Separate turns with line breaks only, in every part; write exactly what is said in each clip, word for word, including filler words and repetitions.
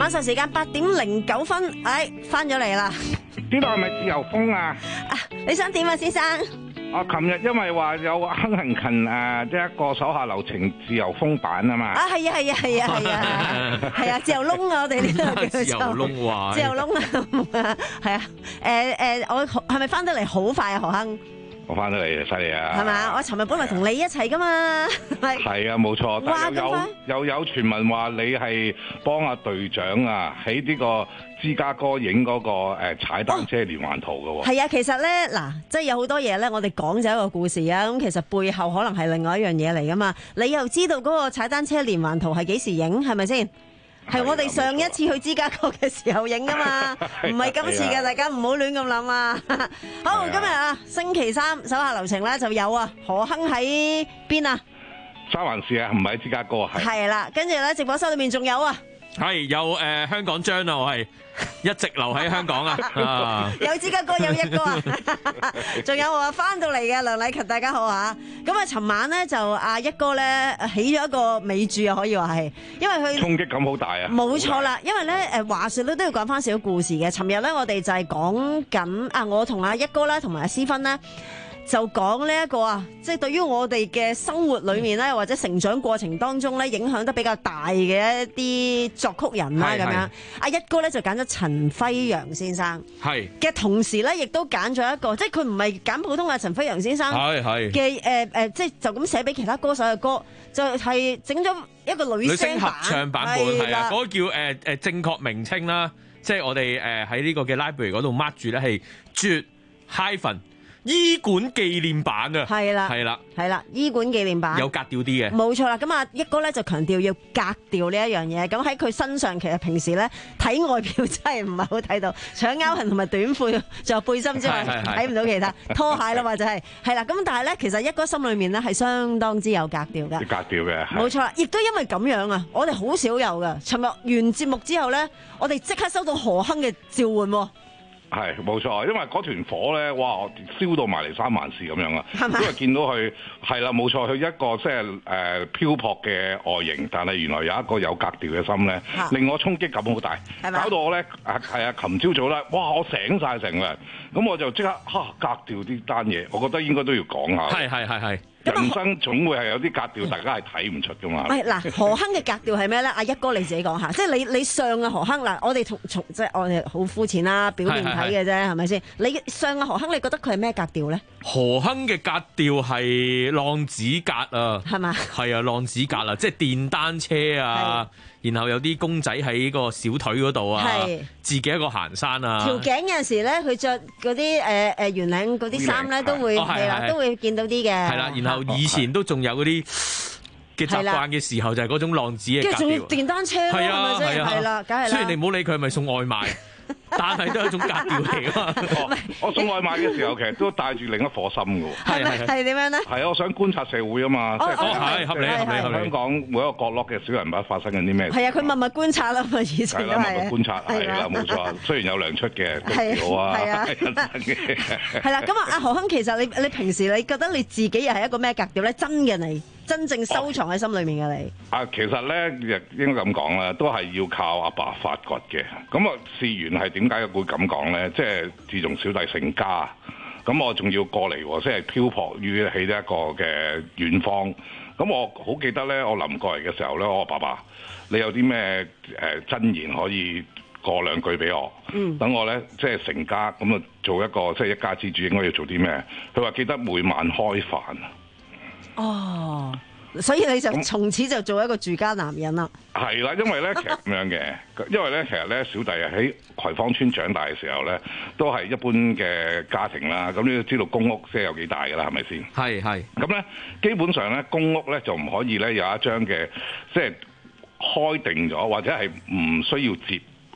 晚上時間八點零九分，哎，翻咗嚟啦！
呢度係咪自由風啊？
啊，你想點啊，先生？
我琴日因為話有亨廷勤誒，即係一個手下留情自由風版啊嘛。
啊，係啊，係啊，係啊，係啊，係啊，自由窿啊！我哋呢度叫
自由窿話，
自由窿啊，係啊，誒誒，我係咪翻得嚟好快啊，何亨？
我翻得嚟犀利啊！
係嘛？我尋日本來同你一齊噶嘛，係。
係啊，冇錯。
哇！
但有又有傳聞話你係幫阿隊長啊喺呢個芝加哥影嗰個誒踩單車連環圖嘅喎。
係啊，其實咧嗱，即係有好多嘢咧，我哋講就一個故事啊。咁其實背後可能係另外一樣嘢嚟噶嘛。你又知道嗰個踩單車連環圖係幾時影？係咪先？係我哋上一次去芝加哥嘅時候影噶嘛，唔係今次嘅，大家唔好亂咁諗啊！好，今日啊，星期三手下留情咧就有啊，何亨喺邊啊？
三藩市啊，唔係喺芝加哥啊，係。
係啦，跟住咧直播室裏面仲有啊。
係有誒香港張啊，我係一直留喺香港啊！
有芝加哥有一哥啊，仲有我翻到嚟嘅梁禮勤，大家好啊！咁啊，尋晚咧就阿一哥咧起咗一個尾注啊，可以話係，因為佢
衝擊感好大啊！
冇錯啦，因為咧誒話説咧都要講翻少少故事嘅。尋日咧我哋就係講緊啊，我同阿一哥啦，同埋阿思芬咧。就講呢一個啊，即係對於我哋嘅生活裏面咧，或者成長過程當中咧，影響得比較大嘅一啲作曲人啦，咁樣。阿一哥咧就揀咗陳輝陽先生，係嘅同時咧，亦都揀咗一個，即係佢唔係揀普通嘅陳輝陽先生嘅誒誒，即係就咁寫俾其他歌手嘅歌，就係整咗一個女聲
合唱版本，係啊，嗰個叫誒誒正確名稱啦，即係我哋誒喺呢個嘅 library 嗰度 mark 住咧係絕 hyphen。醫館紀念版啊，係啦，係啦，
係啦，醫館紀念版有
格調啲嘅，
冇錯啦。咁啊，一哥咧就強調要格調呢一樣嘢。咁喺佢身上，其實平時咧睇外表真係唔係好睇到，除咗勾痕同埋短褲，仲有背心之外，睇唔到其他拖鞋啦，或者係係啦。咁但係咧，其實一哥心裏面咧係相當之有格調嘅，
格調嘅，
冇錯啦。亦都因為咁樣啊，我哋好少有㗎。尋日完節目之後咧，我哋即刻收到何亨嘅召喚喎。
係冇錯，因為嗰團火咧，哇，燒到埋嚟三萬士咁樣啊！因為見到佢係啦，冇錯，佢一個即係誒漂泊嘅外形，但係原來有一個有格調嘅心咧，令我衝擊感好大，搞到我咧係啊，琴朝早咧，哇，我醒晒成個人，咁我就即刻嚇、啊、格調啲單嘢，我覺得應該都要講下。係係係係。人生總會係有啲格調，大家係睇唔出噶嘛。係嗱，
何亨嘅格調係咩咧？阿一哥你自己講下，即係你你上嘅何亨嗱，我哋從從即係我哋好膚淺啦，表面睇嘅啫，係咪先？你上嘅何亨，你覺得佢係咩格調咧？
何亨嘅格調係浪子格啊，係嘛？係啊，浪子格啊，即係電單車啊，然後有啲公仔喺個小腿嗰度啊，自己一個行山啊。條頸有陣時咧，佢着嗰啲誒誒圓領嗰啲衫咧，都會係啦，都會見到啲嘅。係啦， 然後以前都仲有嗰啲嘅習慣嘅時候，就係嗰種浪子嘅格調。
跟住仲電單車咯，係咪先？係啦，梗係啦。
雖然你唔好理佢係咪送外賣。但係都係一種格調嚟㗎嘛！
我送外賣嘅時候，其實都帶住另一顆心㗎喎。
係係係點樣咧？
係啊，我想觀察社會啊嘛，即係
係合理合理合理。
香港每一個角落嘅小人物發生緊啲咩事？
係啊，佢默默觀察啦嘛，以前都係。
默默觀察係啦，冇錯。雖然有糧出嘅，都好啊。係啊，
係啦。咁啊，阿何亨，其實你你平時你覺得你自己又係一個咩格調咧？真嘅你。真正收藏喺心裏面嘅你
啊，其實咧亦應該咁講啦，都係要靠阿爸發掘嘅。咁啊，事緣係點解會咁講咧？即係自從小弟成家，咁我仲要過嚟，即係漂泊於喺呢一個嘅遠方。咁我好記得咧，我臨過嚟嘅時候咧，我話爸爸，你有啲咩誒真言可以過兩句俾我？嗯，等我咧即係成家咁啊，做一個即係一家之主應該要做啲咩？佢話記得每晚開飯。
哦，所以你就從此就做一個住家男人啦。
係啦，因為咧其實咁樣嘅，因為咧其實咧小弟喺葵芳村長大嘅時候咧，都係一般嘅家庭啦。咁你都知道公屋即係有幾大㗎啦，係咪先？係係。咁咧基本上咧公屋咧就唔可以咧有一張嘅即係開定咗，或者係唔需要接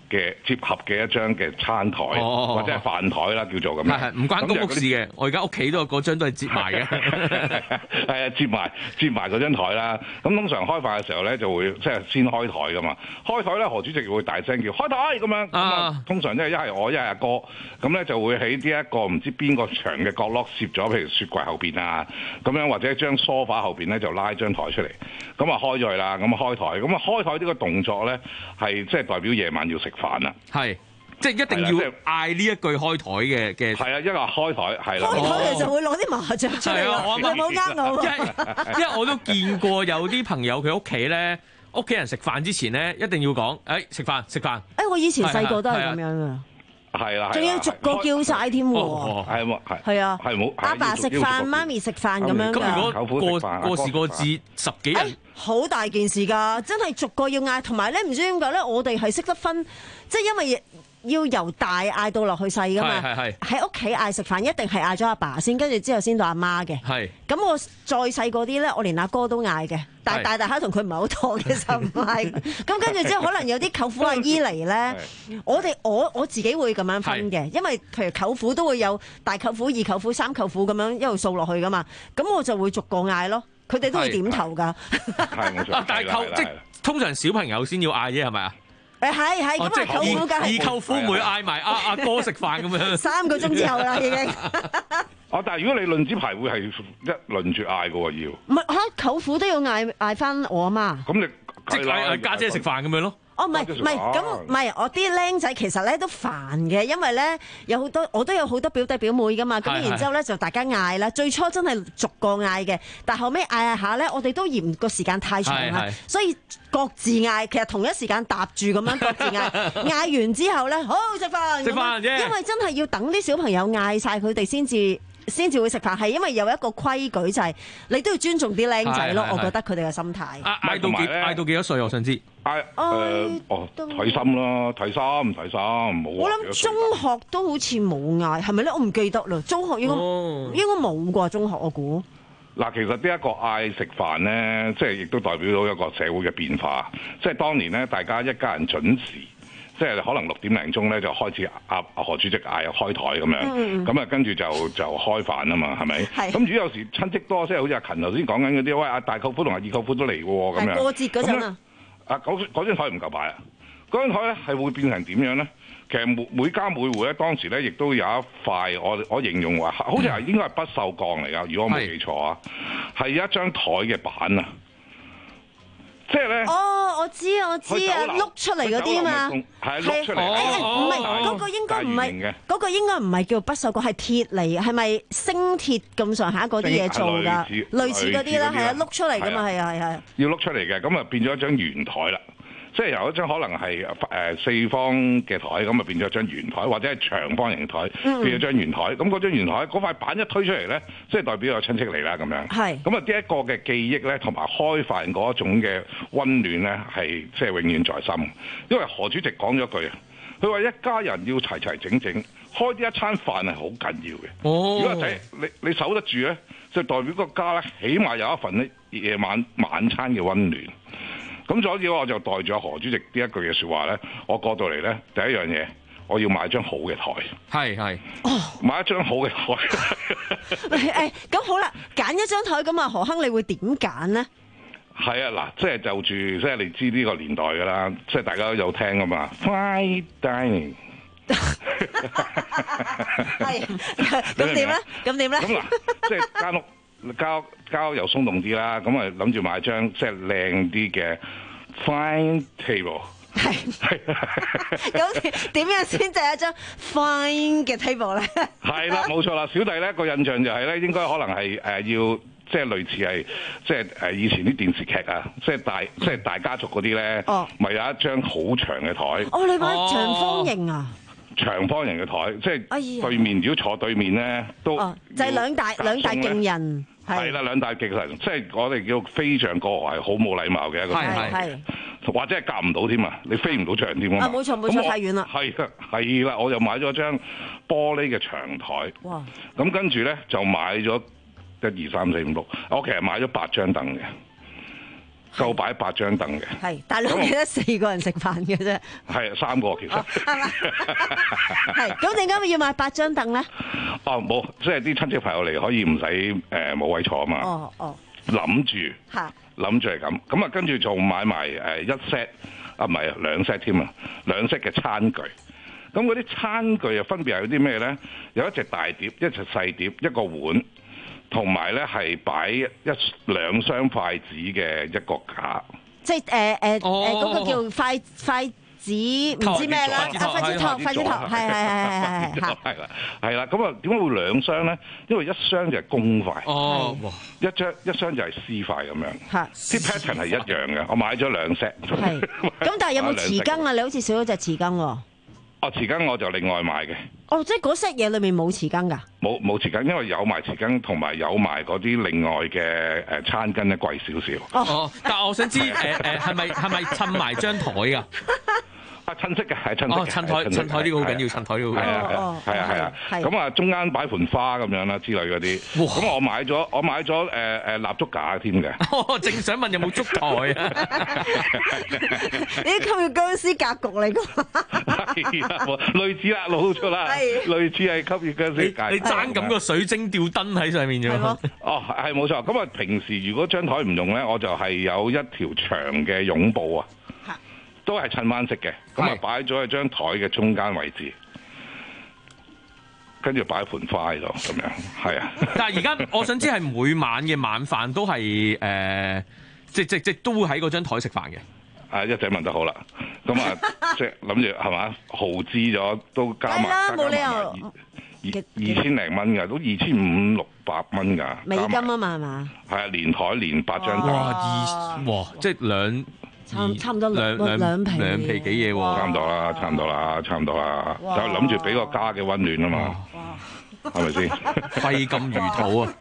嘅接合嘅一張嘅餐台、哦、或者係飯台啦，叫做咁樣。
係係唔關公屋事嘅，我而家屋企都有嗰張都係接埋嘅。
係啊，接埋接埋嗰張台啦。咁通常開飯嘅時候咧，就會即係先開台噶嘛。開台咧，何主席會大聲叫開台咁樣。咁啊，通常即係一係我一係阿哥，咁咧就會喺呢一個唔知邊個牆嘅角落攝咗，譬如雪櫃後邊啊，咁樣或者將梳化後邊咧就拉張台出嚟，咁啊開咗去啦。咁啊開台，咁啊開台呢個動作咧係即係代表夜晚要食飯啦。
係。即係一定要嗌呢一句開台嘅嘅。
係啊，一個開台係啦。
開台其實會攞啲麻將出嚟㗎，你冇呃我。
因為因為我都見過有啲朋友佢屋企咧，屋企人食飯之前咧一定要講，誒食飯食飯。
誒我以前細個都係咁樣㗎。
係啦，
仲要逐個叫晒添喎。
係喎，係。
係啊。
係冇。
阿爸食飯，媽咪食飯咁樣㗎。
咁如果過過時過節十幾人，
好大件事㗎，真係逐個要嗌，同埋咧唔知點解咧，我哋係識得分，即係因為。要由大嗌到落去細噶嘛，喺屋企嗌食飯一定係嗌咗阿爸先，跟住之後先到阿媽嘅。咁我再細個啲咧，我連阿哥都嗌嘅，但係大大下同佢唔係好妥嘅就唔嗌。咁跟住之後可能有啲舅父阿姨嚟咧，我哋我我自己會咁樣分嘅，因為譬如舅父都會有大舅父、二舅父、三舅父咁樣一路掃落去噶嘛，咁我就會逐個嗌咯，佢哋都會點頭㗎。
係冇錯，
但係舅即係通常小朋友先要嗌啫，係咪啊？
誒係係咁啊，舅父梗係
二舅父妹嗌埋阿阿哥食飯咁樣，
三個鐘之後啦已經。
哦，但係如果你論資排會係一輪住嗌嘅喎要。
唔係嚇，舅父都要嗌嗌翻我阿媽。
咁你
即係嗌家姐食飯咁樣咯。
哦，唔係唔係，咁唔係我啲僆仔其實咧都煩嘅，因為咧有好多我都有好多表弟表妹噶嘛，咁然之後咧就大家嗌啦。最初真係逐個嗌嘅，但後尾嗌下咧，我哋都嫌個時間太長啦，所以各自嗌，其實同一時間搭住咁樣各自嗌。嗌完之後咧，好食飯，
食飯啫。
因為真係要等啲小朋友嗌晒佢哋先至。先至會食飯，係因為有一個規矩就係你都要尊重啲僆仔咯，我覺得佢哋嘅心態。
嗌到幾嗌到幾多歲？我想知。
嗌誒哦，睇心啦，睇心睇心，冇。
我諗中學都好似冇嗌，係咪咧？我唔記得啦。中學應該、哦、應該冇啩，中學我估。
嗱，其實呢一個嗌食飯咧，即係亦都代表到一個社會嘅變化。即係當年咧，大家一家人準時。即係可能六點零鐘咧就開始阿阿何主席嗌開台咁樣，咁啊、嗯、跟住就就開飯啊嘛，係咪？咁如果有時親戚多，即係好似阿勤頭先講緊嗰啲，喂阿大舅父同阿二舅父都嚟喎，咁樣。過節嗰陣啊，啊嗰嗰張台唔夠擺啊，嗰張台咧係會變成點樣咧？其實每每家每戶咧當時咧亦都有一塊，我我形容話好似係應該係不鏽鋼嚟㗎，如果我冇記錯啊，係一張台嘅板啊。即係咧，
哦，我知啊，我知啊，碌出嚟嗰啲嘛，
係碌出嚟，
唔係嗰個應該唔係，嗰個應該唔係叫不鏽鋼，係鐵嚟，係咪星鐵咁上下嗰啲嘢做㗎？類似嗰啲啦，係啊，碌出嚟㗎嘛，係啊係啊，
要碌出嚟嘅，咁啊變咗一張圓台啦。即係由一張可能係誒四方嘅台，咁啊變咗一張圓台，或者係長方形嘅台，變咗張圓台。咁嗰張圓台嗰塊板一推出嚟咧，即係代表有親戚嚟啦咁樣。係。咁啊，呢一個嘅記憶咧，同埋開飯嗰種嘅溫暖咧，係即係永遠在心。因為何主席講咗句啊，佢話一家人要齊齊整整，開呢一餐飯係好緊要嘅。哦。如果仔你你守得住咧，就代表個家咧，起碼有一份咧夜晚晚餐嘅溫暖。咁所以我就代咗何主席呢一句嘅説話咧，我過到嚟咧，第一樣嘢我要買張好嘅台，係係，哦，買一張好嘅台。
誒，咁好啦，揀一張台咁啊，何亨你會點揀呢？
係啊，嗱，即係就住，即係你知呢個年代㗎啦，即係大家都有聽㗎嘛 ，Fine Dining。
係，咁點咧？咁點咧？
咁嗱，即係間屋。交交又鬆動啲啦，咁啊諗住買張即係靚啲嘅 fine table。係係。
咁點樣先就係一張 fine 嘅 table 咧？係
啦，冇錯啦。小弟咧個印象就係咧，應該可能係誒要即係類似係即係誒以前啲電視劇啊，即係大即係大家族嗰啲咧，咪有一張好長嘅台。
哦，你買長方形啊？
長方形嘅台，即係對面，如果坐對面咧，都
就係兩大兩大勁人，
係啦，兩大勁人，即係我哋叫飛上過河係好冇禮貌嘅一個，係係，或者係夾唔到添啊，你飛唔到牆添啊嘛，
冇錯冇錯，太遠啦，
係啦係啦，我就買咗張玻璃嘅長台，哇，咁跟住咧就買咗一二三四五六，我其實買咗八張凳嘅。 夠擺八張凳嘅。
係，但係你記得四個人食飯嘅啫。
係三個其實。
係嘛？係，咁點解要買八張凳咧？
哦，冇，即係啲親戚朋友嚟可以唔使誒冇位坐啊嘛。
哦哦。
諗住。嚇。諗住係咁，咁啊跟住仲買埋誒一 set，啊唔係兩 set 添啊，兩 set 嘅餐具。咁嗰啲餐具又分別係有啲咩咧？有一隻大碟，一隻細碟，一個碗，同埋咧係擺一兩雙筷子嘅一個架。即係誒誒誒嗰個叫筷筷子唔知咩啦，啊筷子托，筷子托，係係係係係係啦，係啦。咁啊點解會兩雙咧？因為一雙就係公筷，哦，一張一雙就係私筷咁樣。啲 pattern 係一樣嘅，我買咗兩 set。係。咁但係有冇匙羹啊？你好似少咗隻匙羹喎。哦，匙羹我就另外買嘅。哦，即係嗰 set 嘢裏面冇匙羹㗎？冇冇匙羹，因為有埋匙羹同埋有埋嗰啲另外嘅誒餐巾咧貴少少。
哦，但係我想知誒誒係咪係咪襯埋張台㗎？
啊，襯色嘅係襯色。哦，
襯台襯台呢個好緊要，襯台呢個好緊要。
係啊係啊係啊。咁啊，中間擺盤花咁樣啦之類嗰啲。咁我買咗我買咗誒誒蠟燭架添嘅。
我正想問有冇燭台啊？
你啲吸血僵屍格局嚟㗎。
係啦，類似啦，老咗啦，類似係吸血僵屍格。
你爭咁個水晶吊燈喺上面啫。
哦，係冇錯。咁啊，平時如果張台唔用咧，我就係有一條長嘅絨布啊。都係襯翻色嘅，咁啊擺咗喺張台嘅中間位置，跟住擺盤花喺度，咁樣係啊。
但係而家我想知係每晚嘅晚飯都係誒、呃，即即即都會喺嗰張台食飯嘅。
啊，一仔問得好啦，咁啊即諗住係嘛，豪資咗都加埋，加冇理由二二千零蚊㗎，都二千五六百蚊㗎。美金啊嘛係嘛？係啊，連台連八張台。哇！二哇，即係兩。
差差唔多兩兩兩皮
兩皮幾嘢喎，
差唔多啦，差唔多啦，差唔多啦，就諗住俾個家嘅溫暖啊嘛，係咪先？
揮金如土啊！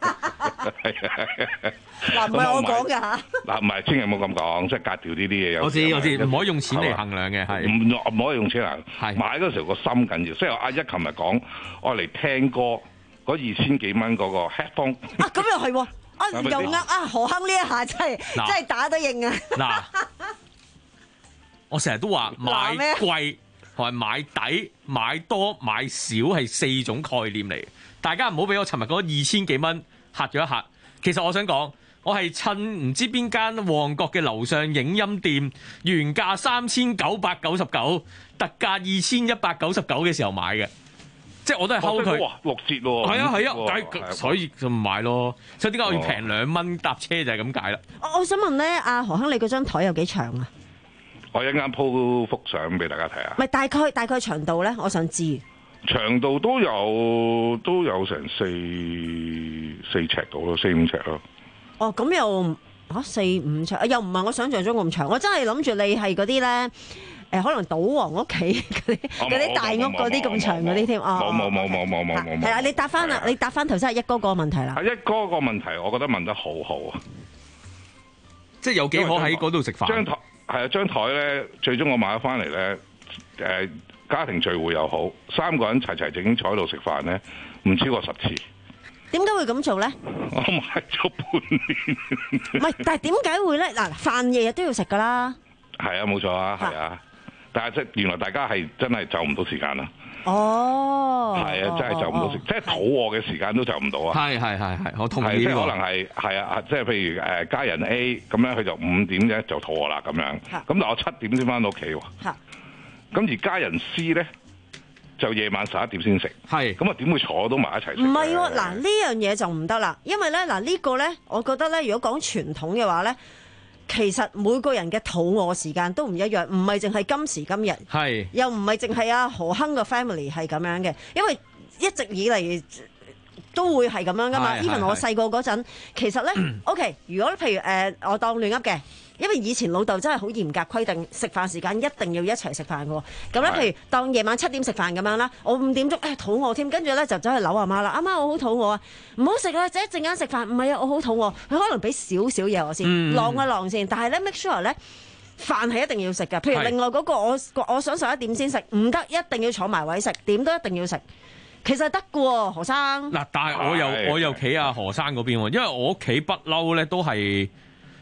嗱，唔係我講㗎嚇。嗱，
唔係，千祈唔好咁講，即係格調呢啲嘢。
我知我知，唔可以用錢嚟衡量嘅，係
唔唔可以用錢嚟。係買嗰時候個心緊要，所以阿一琴日講，我嚟聽歌嗰二千幾蚊嗰個 headphone。啊，咁又係喎。啊又呃啊何亨呢一下真係真係打得應啊！
嗱，我成日都話買貴同埋買抵、買多買少係四種概念嚟，大家唔好俾我尋日嗰二千幾蚊嚇咗一嚇。其實我想講，我係趁唔知邊間旺角嘅樓上影音店原價三千九百九十九，特價二千一百九十九嘅時候買嘅。即係我都係睺佢，
哇六折喎！
係啊係啊，但係所以就唔買咯。所以點解我要平兩蚊搭車就係咁解啦。
我我想問咧，阿何亨，你嗰張台有幾長啊？
我一陣鋪幅相俾大家睇下。
唔係大概大概長度咧，我想知。
長度都有都有成四四尺到咯，四五尺咯。
哦，咁又嚇四五尺，又唔係我想象中咁長。我真係諗住你係嗰啲咧。誒可能賭王屋企嗰啲嗰啲大屋嗰啲咁長嗰啲添，哦，
冇冇冇冇冇冇冇冇，
係啦，你答翻啦，你答翻頭先係一哥個問題啦。
係一哥個問題，我覺得問得好好啊，
即係有幾可喺嗰度食飯。張台
係啊，張台咧，最終我買咗翻嚟咧，誒家庭聚會又好，三個人齊齊整坐喺度食飯咧，唔超過十次。
點解會咁做咧？
我買咗半年。
唔係，但係點解會咧？嗱，飯日日都要食噶啦。
係啊，冇錯啊，係啊。但係即係原來大家係真係就唔到時間啦。
哦，
係啊，真係就唔到時，即係肚餓嘅時間都就唔到啊。
係係係係，我同意呢個。
即係可能係係啊，即係譬如誒家人 A 咁樣，佢就五點啫就肚餓啦咁樣。咁但係我七點先翻到屋企喎。咁而家人 C 咧就夜晚十一點先食。係。咁啊點會坐到埋一齊食？
唔係喎，嗱呢樣嘢就唔得啦，因為咧嗱呢個咧，我覺得咧，如果講傳統嘅話咧。其實每個人嘅肚餓時間都唔一樣，唔係淨係今時今日，係又唔係淨係阿何亨個 family 係咁樣嘅，因為一直以嚟都會係咁樣噶嘛。even 我細個嗰陣，其實咧，OK， 如果譬如誒、呃、我當亂噏嘅。因為以前老豆真係好嚴格規定食飯時間一定要一齊食飯嘅喎，咁咧譬如當夜晚七點食飯咁樣啦，我五點鐘誒肚餓添，跟住咧就走去扭阿媽啦，阿媽我好肚餓啊，唔好食啦，一陣間食飯，唔係啊我好肚餓，佢可能俾少少嘢我先，晾一晾先，但係咧 make sure 咧飯係一定要食嘅，譬如另外嗰個我我想十一點先食，唔得一定要坐埋位食，點都一定要食。其實得嘅喎，何生。
嗱，但係我又我又企阿何生嗰邊喎，因為我屋企不嬲咧都係。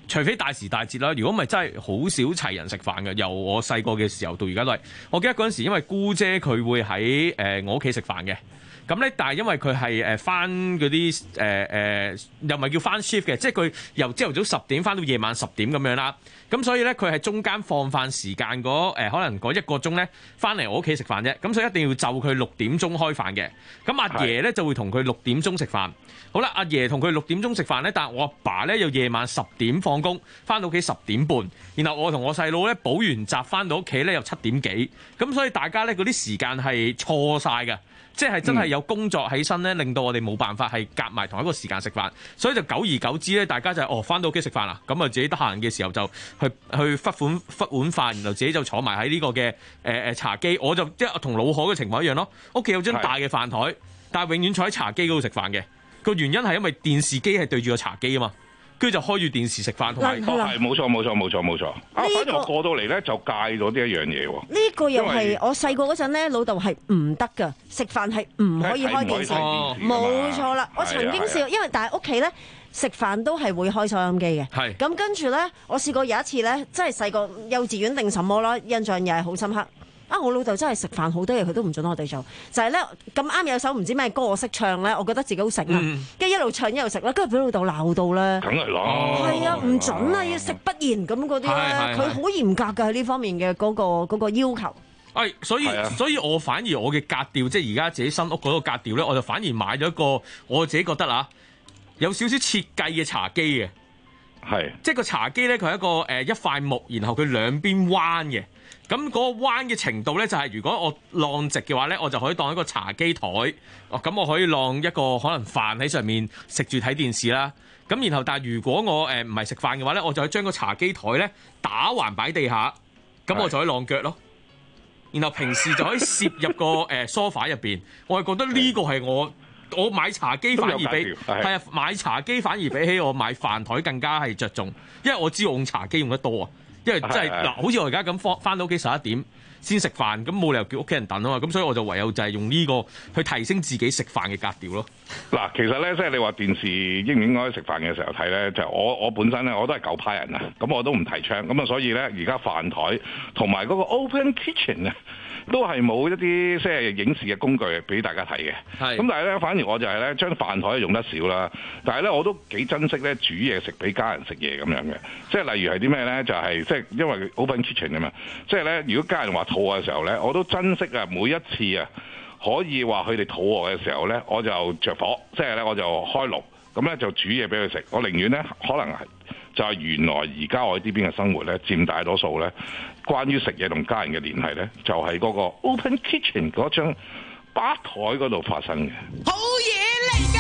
除非大時大節啦，如果唔係真係好少齊人食飯嘅。由我細個嘅時候到而家都係，我記得嗰陣時因為姑姐佢會喺誒我屋企食飯嘅。咁咧，但係因為佢係誒翻嗰啲誒誒，又唔係叫翻 shift 嘅，即係佢由朝頭早十點翻到夜晚十點咁樣啦。咁所以咧，佢係中間放飯時間嗰、呃、可能嗰一個鐘咧，翻嚟我屋企食飯啫。咁所以一定要就佢六點鐘開飯嘅。咁阿爺咧就會同佢六點鐘食飯。好啦，阿爺同佢六點鐘食飯咧，但係我阿爸咧又夜晚十點放工，翻到屋企十點半。然後我同我細佬咧補完習翻到屋企咧又七點幾。咁所以大家咧嗰啲時間係錯晒㗎。即係真係有工作起身咧，令到我哋冇辦法係夾埋同一個時間食飯，所以就久而久之咧，大家就係、哦翻到屋企食飯啦，咁啊自己得閒嘅時候就去去忽碗忽碗飯，然後自己就坐埋喺呢個嘅誒誒茶几，我就即係同老何嘅情況一樣咯。屋企有張大嘅飯台，但係永遠坐喺茶几嗰度食飯嘅，個原因係因為電視機係對住個茶几啊嘛。跟住就開住電視食飯，同埋
係冇錯冇錯冇錯冇錯。啊，反正我過到嚟咧就戒咗呢一樣嘢喎。
呢個又係我細個嗰陣咧，老豆係唔得㗎，食飯係唔可以開電視。冇錯啦，我曾經試過，因為但係屋企咧食飯都係會開收音機嘅。係咁跟住咧，我試過有一次咧，真係細個幼稚園定什麼啦，印象又係好深刻。啊！我老豆真係食飯好多嘢，佢都唔準我哋做，就係咧咁啱有首唔知咩歌我識唱咧，我覺得自己好醒啊，跟住、嗯、一路唱一路食啦，跟住俾老豆鬧到咧，
梗係啦，
係啊，唔準啊，要食不言咁嗰啲咧，佢好嚴格㗎喺呢方面嘅嗰、嗰個嗰個要求。
誒，所以所以我反而我嘅格調，即係而家自己新屋嗰個格調咧，我就反而買咗一個我自己覺得啊，有少少設計嘅茶几嘅，係即係個茶几咧，佢係一個誒一塊木，然後佢兩邊彎嘅。咁嗰個彎嘅程度咧，就係如果我晾直嘅話咧，我就可以當一個茶几台。哦，咁我可以晾一個可能飯喺上面食住睇電視啦。咁然後，但係如果我誒唔係食飯嘅話咧，我就可以將個茶几台咧打橫擺地下，咁我就可以晾腳咯。然後平時就可以攝入個誒 sofa 入邊。我係覺得呢個係我我買茶几反而比係啊買茶几反而比起我買飯台更加係着重，因為我知道我用茶几用得多啊。因為真係嗱，好似我而家咁翻翻到屋企十一點先食飯，咁冇理由叫屋企人等啊嘛，咁所以我就唯有就係用呢個去提升自己食飯嘅格調咯。
嗱，其實咧，即係你話電視應唔應該食飯嘅時候睇咧，就我我本身咧我都係舊派人啊，咁我都唔提倡，咁啊所以咧而家飯台同埋嗰個 open kitchen 啊，都係冇一啲即係影視嘅工具俾大家睇嘅。係，咁但係咧反而我就係咧將飯台用得少啦，但係咧我都幾珍惜咧煮嘢食俾家人食嘢咁樣嘅，即係例如係啲咩咧就係、是。即係因為 open kitchen 啊嘛，即係咧，如果家人話肚餓嘅時候咧，我都珍惜啊每一次啊，可以話佢哋肚餓嘅時候咧，我就着火，即係咧我就開爐，咁咧就煮嘢俾佢食。我寧願咧可能係就係原來而家我呢邊嘅生活咧佔大多數咧，關於食嘢同家人嘅聯繫咧，就係、是、嗰個 open kitchen 嗰張吧台嗰度發生嘅。好嘢嚟㗎！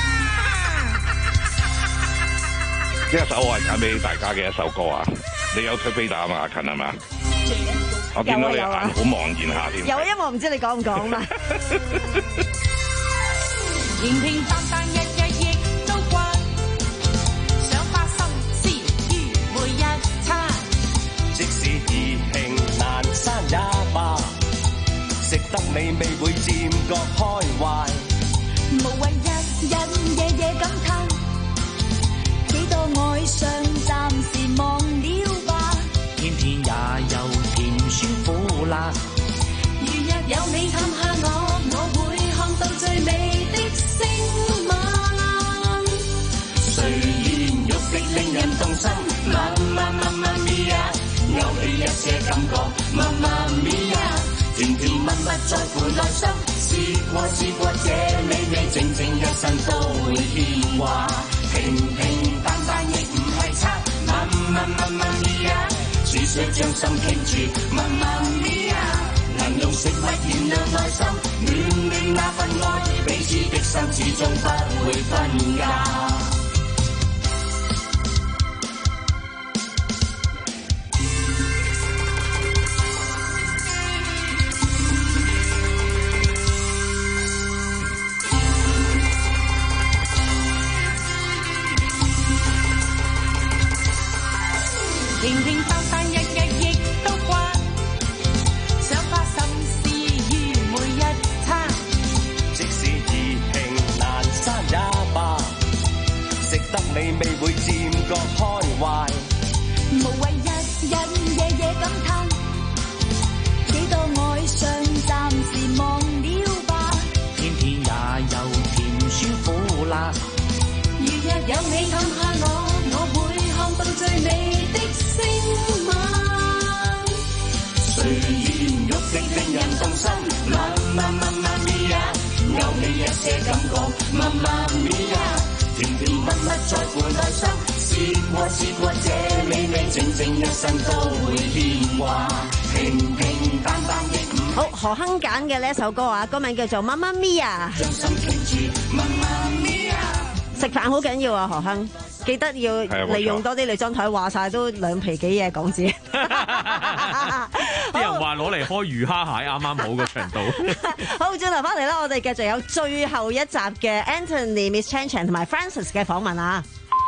呢一首我係揀俾大家嘅一首歌啊！你有推飛打啊嘛，阿勤係嘛？我見到你眼好茫然下添。
有啊，因為我唔知你講唔講嘛。
平平淡淡日日亦都慣，想花心思於每一餐。即使意興闌珊也罷，食得美味會漸覺開懷。無謂日日夜夜感嘆，幾多愛上暫時忘了。天天也有甜酸苦辣，如若有你探下我，我會看到最美的星晚。雖然肉食令人動心，媽媽媽媽咪呀，勾起一些感覺，媽媽咪呀，甜甜蜜蜜在乎內心，試過試過這美味，靜靜一生都會變化，平平淡淡亦唔係差，媽媽媽媽咪呀。只需將心傾住，媽媽咪呀，能用食物燃亮內心，暖暖那份愛，彼此的心始終不會分家。平平淡淡日日亦都慣，想花心思於每一餐。即使意興闌珊也罷， 有你探下我，我會看到最美的星晚。隨緣欲的令人動心，媽媽媽媽咪呀，勾起一些感覺，媽媽咪呀，甜甜蜜蜜在乎內心，試過試過這美味，整整一生都會牽掛，平平淡淡亦唔
好。何鏗揀嘅呢一首歌啊，歌名叫做《媽媽咪呀》。
將心傾住，媽媽咪呀。
食飯好緊要啊，何鏗，記得要利用多啲你張台，話晒都兩皮幾嘢港紙。
啲人話攞嚟開魚蝦蟹啱啱好個長度。
好，轉頭翻嚟啦，我哋繼續有最後一集嘅 Anthony、Miss Chan Chan 同埋 Francis 嘅訪問啊。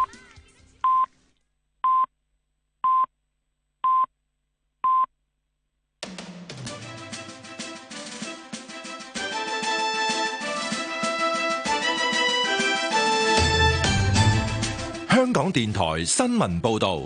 香港電台新聞報道，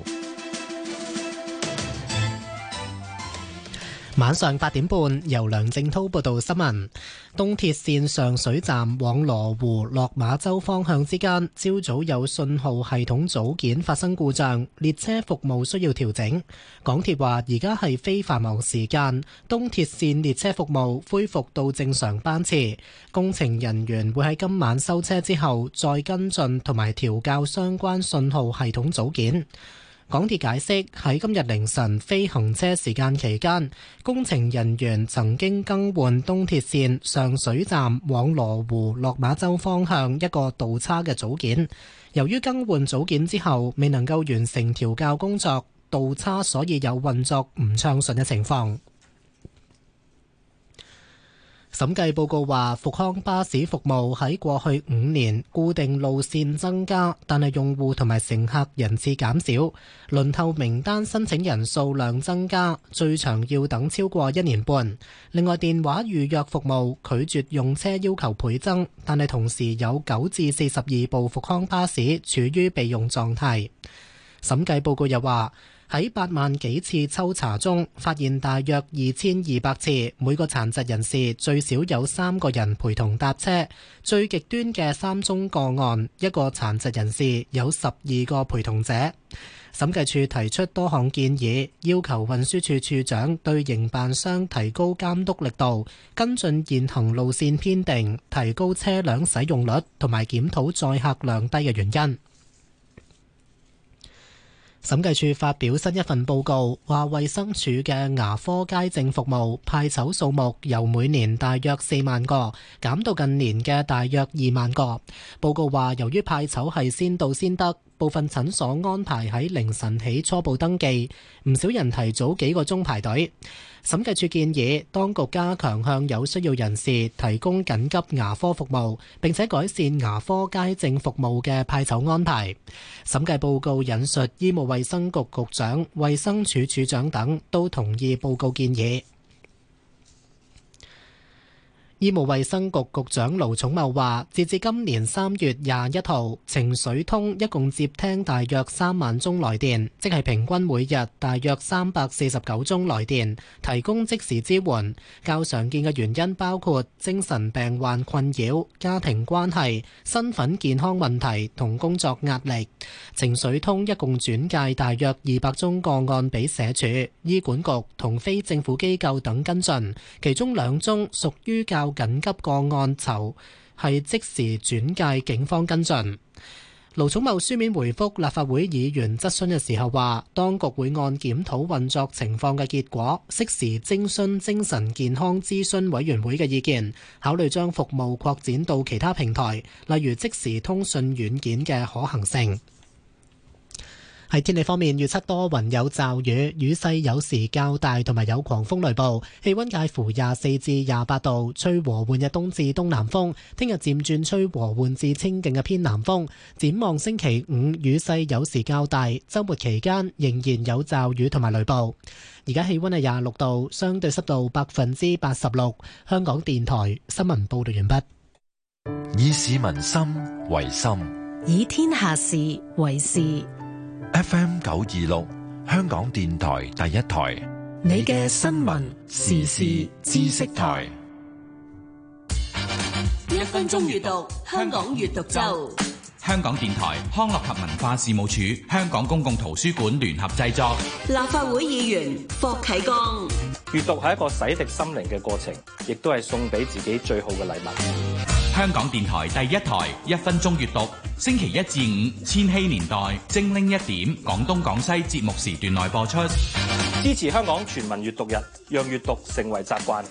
晚上八點半，由梁正滔報道新聞。東鐵線上水站往羅湖落馬洲方向之間，朝早有信號系統組件發生故障，列車服務需要調整。港鐵話而家係非繁忙時間，東鐵線列車服務恢復到正常班次。工程人員會喺今晚收車之後再跟進同埋調校相關信號系統組件。港鐵解釋喺今日凌晨非行車時間期間，工程人員曾經更換東鐵線上水站往羅湖落馬洲方向一個導叉嘅組件。由於更換組件之後未能夠完成調校工作，導叉所以有運作唔暢順嘅情況。審計報告話，復康巴士服務喺過去五年固定路線增加，但係用戶同埋乘客人次減少，輪候名單申請人數量增加，最長要等超過一年半。另外，電話預約服務拒絕用車要求倍增，但係同時有九至四十二部復康巴士處於備用狀態。審計報告又話，喺八萬幾次抽查中，發現大約二千二百次，每個殘疾人士最少有三個人陪同搭車。最極端嘅三宗個案，一個殘疾人士有十二個陪同者。審計署提出多項建議，要求運輸署署長對營辦商提高監督力度，跟進現行路線編定，提高車輛使用率，同埋檢討載客量低嘅原因。審計署發表新一份報告，話衛生署嘅牙科街症服務派籌數目由每年大約四萬個減到近年嘅大約二萬個。報告話，由於派籌係先到先得，部分診所安排喺凌晨起初步登記，唔少人提早幾個鐘排隊。審計署建議當局加強向有需要人士提供緊急牙科服務，並且改善牙科街症服務嘅派籌安排。審計報告引述醫務衛生局局長、衛生署署長等都同意報告建議。醫務衛生局局長盧寵茂話，截至今年三月廿一號，情緒通一共接聽大約三萬宗來電，即係平均每日大約三百四十九宗來電，提供即時支援。較常見嘅原因包括精神病患困擾、家庭關係、身份健康問題同工作壓力。情緒通一共轉介大約二百宗個案俾社署、醫管局同非政府機構等跟進，其中兩宗屬於較緊急個案籌係即時轉介警方跟進。盧寵茂書面回覆立法會議員質詢嘅時候話，當局會按檢討運作情況嘅結果，適時徵詢精神健康諮詢委員會嘅意見，考慮將服務擴展到其他平台，例如即時通訊軟件嘅可行性。喺天氣方面，預測多雲有驟雨，雨勢有時較大，同埋有狂風雷暴。氣溫介乎廿四至廿八度，吹和緩嘅東至東南風。聽日漸轉吹和緩至清勁嘅偏南風。展望星期五，雨勢有時較大，週末期間仍然有驟雨同埋雷暴。而家氣溫係廿六度，相對濕度百分之八十六。香港電台新聞報道完畢。
以市民心為心，
以天下事為事。
F M 九二六，香港電台第一台，
你嘅新聞時事知識台，
一分鐘閱讀，香港閱讀周。
香港電台康樂及文化事務署、香港公共圖書館聯合製作。
立法會議員霍啟剛。
閱讀係一個洗滌心靈嘅過程，亦都係送俾自己最好嘅禮物。
香港電台第一台一分鐘閱讀，星期一至五千禧年代精靈一點，廣東廣西節目時段內播出。
支持香港全民閱讀日，讓閱讀成為習慣。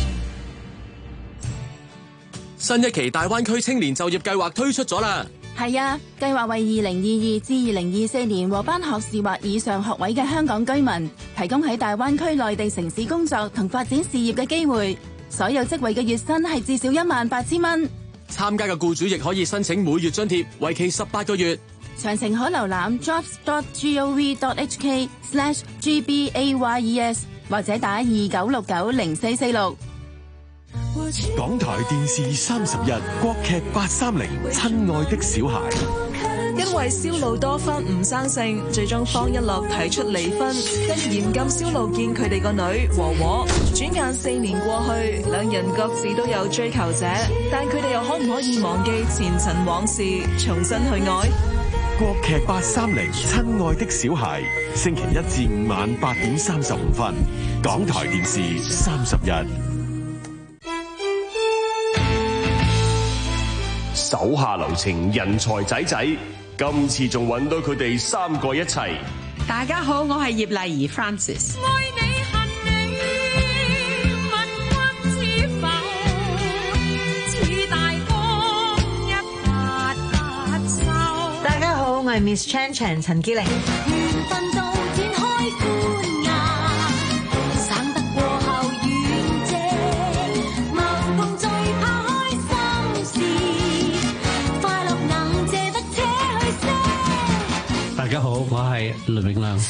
新一期大灣區青年就業計劃推出咗啦。
係啊，計劃為二零二二至二零二四年獲頒學士或以上學位嘅香港居民，提供喺大灣區內地城市工作同發展事業嘅機會。所有職位嘅月薪係至少一萬八千蚊。
參加嘅僱主亦可以申請每月津貼，為期十八個月。
詳情可瀏覽 jobs dot gov dot hk slash gbayes 或者打二九六九零四四六。
港台電視三十日國劇八三零，親愛的小孩。
因為銷路多婚唔生性，最終方一樂提出離婚，更嚴禁銷路見佢哋個女和和。轉眼四年過去，兩人各自都有追求者，但佢哋又可唔可以忘記前塵往事，重新去愛？
國劇八三零，親愛的小孩，星期一至五晚八點三十五分，港台電視三十日。
手下留情，人才仔仔，今次仲揾到佢哋三個一齊。
大家好，我係葉麗儀 Francis。
愛你恨你，問君知否？似大江一發發收。
大家好，我係 Miss Chan Chan 陳潔玲。
緣分到展開歡顏，省得過後遠借，盲共最怕開心事，快樂能借得車去些。
大家好，我係倫永亮。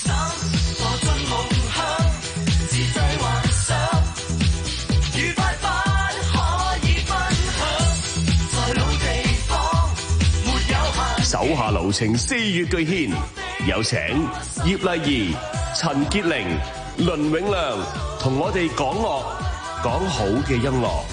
手下留情，四月巨獻，有請葉麗儀、陳潔玲、倫永亮同我哋講樂，講好嘅音樂。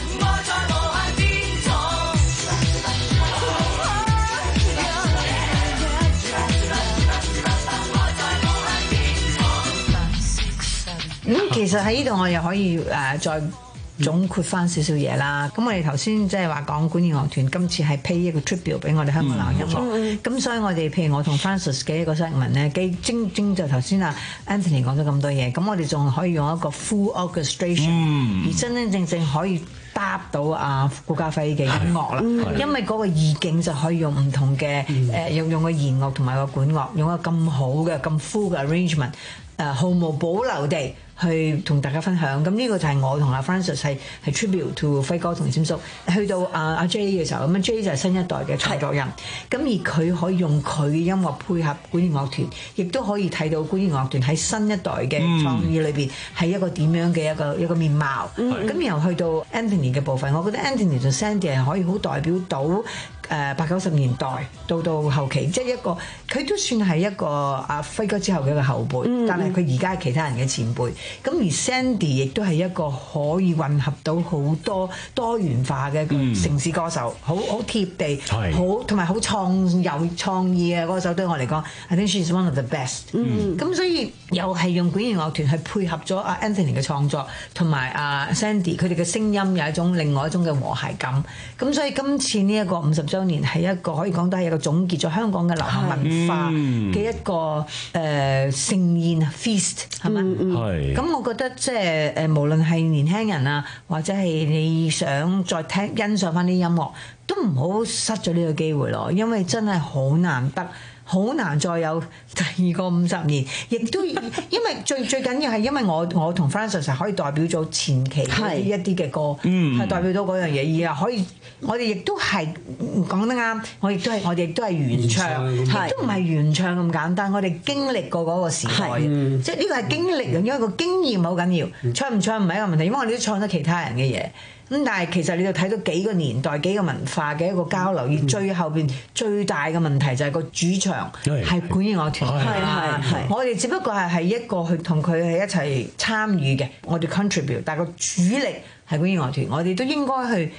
咁其實喺呢度我又可以誒、呃、再總括翻少少嘢啦。咁我哋頭先即係話講管弦樂團今次係 pay 一個 tribute 俾我哋香港流行音樂。咁、嗯、所以我哋譬如我同 Francis 嘅一個 segment 咧，幾精精就頭先啊 Anthony 講咗咁多嘢，咁我哋仲可以用一個 full orchestration，、嗯、而真真正正可以搭到啊顧嘉輝嘅音樂啦。因為嗰個意境就可以用唔同嘅誒用用個弦樂同埋個管樂，用一個咁好嘅咁 full 嘅 arrangement， 誒、呃、毫無保留地去同大家分享。咁呢個就係我同阿 Francis 係係 tribute to 輝哥同詹叔。去到阿阿 J 嘅時候，咁啊 J 就係新一代嘅創作人，咁而佢可以用佢嘅音樂配合管弦樂團，亦都可以睇到管弦樂團喺新一代嘅創意裏邊係一個點樣嘅一個一個面貌。咁、嗯、然後去到 Anthony 嘅部分，我覺得 Anthony 同 Sandy 係可以好代表到誒八九十年代到到後期，即係一個佢都算係一個阿輝哥之後嘅一個後輩，嗯、但係佢而家係其他人嘅前輩。咁而 Sandy 亦都係一個可以混合到好多多元化嘅城市歌手，好好、嗯、貼地，好同埋好創有創意嘅歌手。對我嚟講 I think she's one of the best。嗯，咁所以又係用管弦樂團去配合咗阿 Anthony 嘅創作，同埋阿 Sandy 佢哋嘅聲音有一種另外一種嘅和諧感。咁所以今次呢一個五十週年係一個可以講都係一個總結咗香港嘅流行文化嘅一個誒盛宴 feast 係咪？係。咁我覺得即係誒，無論係年輕人啊，或者係你想再聽欣賞翻啲音樂，都唔好失咗呢個機會咯，因為真係好難得。好難再有第二個五十年，亦都因為最最緊要係因為我我同 Francis 係可以代表咗前期一啲嘅歌，係、嗯、代表到嗰樣嘢，而係可以我哋亦都係講得啱，我亦都係我哋亦都係原唱，亦都唔係原唱咁簡單，我哋經歷過嗰個時代，嗯、即係呢個係經歷嘅，因為個經驗好緊要，唱唔唱唔係一個問題，因為我哋都唱咗其他人嘅嘢。咁但係其實你就睇到幾個年代幾個文化嘅一個交流，而最後邊最大嘅問題就係個主場係管弦樂團，係係係。我哋只不過係係一個去同佢係一齊參與嘅，我哋 contribute，但係個主力係管弦樂團，我哋都應該去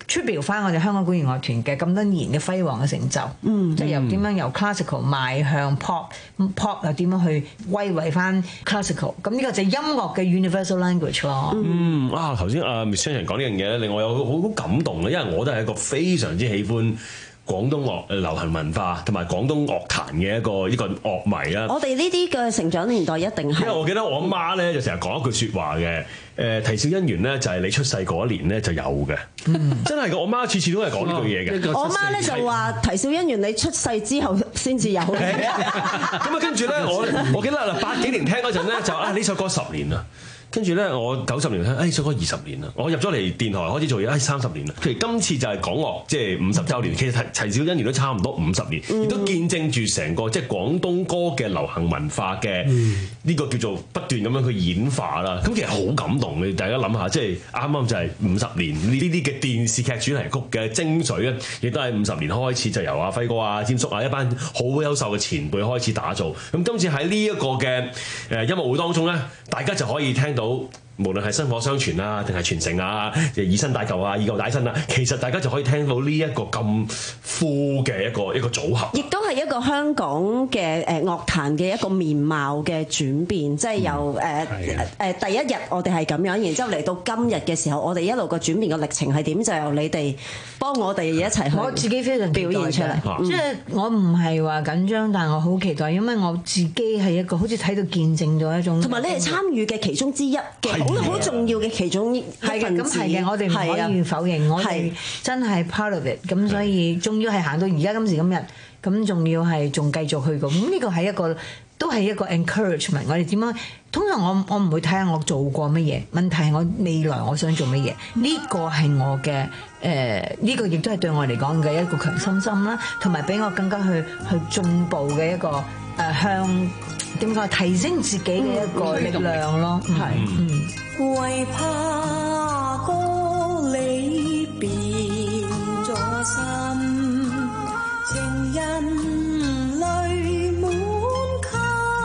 tribute 翻我哋香港管弦樂團嘅咁多年嘅輝煌嘅成就，嗯，即係由點樣由 classical 邁向 pop，pop 又點樣去威為翻 classical， 咁呢個就係音樂嘅 universal language 咯。
嗯啊，頭先阿 Miss Chan 講呢樣嘢咧，令我有好好感動嘅，因為我都係一個非常之喜歡廣東樂流行文化同埋廣東樂壇嘅一個一個樂迷啦。
我哋呢啲嘅成長年代一定係，
因為我記得我阿媽咧就成日講一句説話嘅，誒啼笑姻緣咧就係你出世嗰一年咧就有嘅，嗯、真係嘅。我媽次次都係講呢句嘢嘅。
我媽咧就話啼笑姻緣你出世之後先至有。咁
啊跟住咧我我記得嗱八幾年聽嗰陣咧就啊呢首歌十年啦。跟住咧，我九十年聽，哎，首歌二十年啦。我入咗嚟電台開始做嘢，哎，三十年啦。譬如今次就係港樂，即係五十週年。其實齊小欣園都差唔多五十年，亦、嗯、都見證住成個即係廣東歌嘅流行文化嘅呢個叫做不斷咁樣去演化啦。咁其實好感動嘅，大家諗下，即係啱啱就係五十年呢啲嘅電視劇主題曲嘅精髓咧，亦都係五十年開始就由阿輝哥啊、詹叔啊一班好優秀嘅前輩開始打造。咁今次喺呢一個嘅誒音樂會當中咧，大家就可以聽到。無論係薪火相傳啊，定係傳承啊，以身帶舊啊，以舊帶新啊，其實大家就可以聽到呢一個咁富嘅一個一個組合，
亦都係一個香港嘅誒樂壇嘅一個面貌嘅轉變，即係由誒誒第一日我哋係咁樣，然之後嚟到今日嘅時候，我哋一路個轉變嘅歷程係點，就由你哋幫我哋一齊去，
我自己非常表現出嚟，即係我唔係話緊張，但係我好期待，因為我自己係一個好似睇到見證咗一種，
同埋你係參與嘅其中之一嘅。好好重要嘅其中一份子，
係嘅，咁係嘅，我哋唔可以否認，我哋真係 part of it。咁所以終於係行到而家今時今日，咁仲要係仲繼續去咁，呢個係一個都係一個 encouragement。我哋點樣？通常我我唔會睇下我做過乜嘢，問題係我未來我想做乜嘢。呢個係我嘅誒，呢個亦都係對我嚟講嘅一個強心針啦，同埋俾我更加去去進步嘅一個誒向。點講？提升自己嘅一個力量咯，係、嗯。嗯。
為怕歌裏變咗心，情人淚滿襟，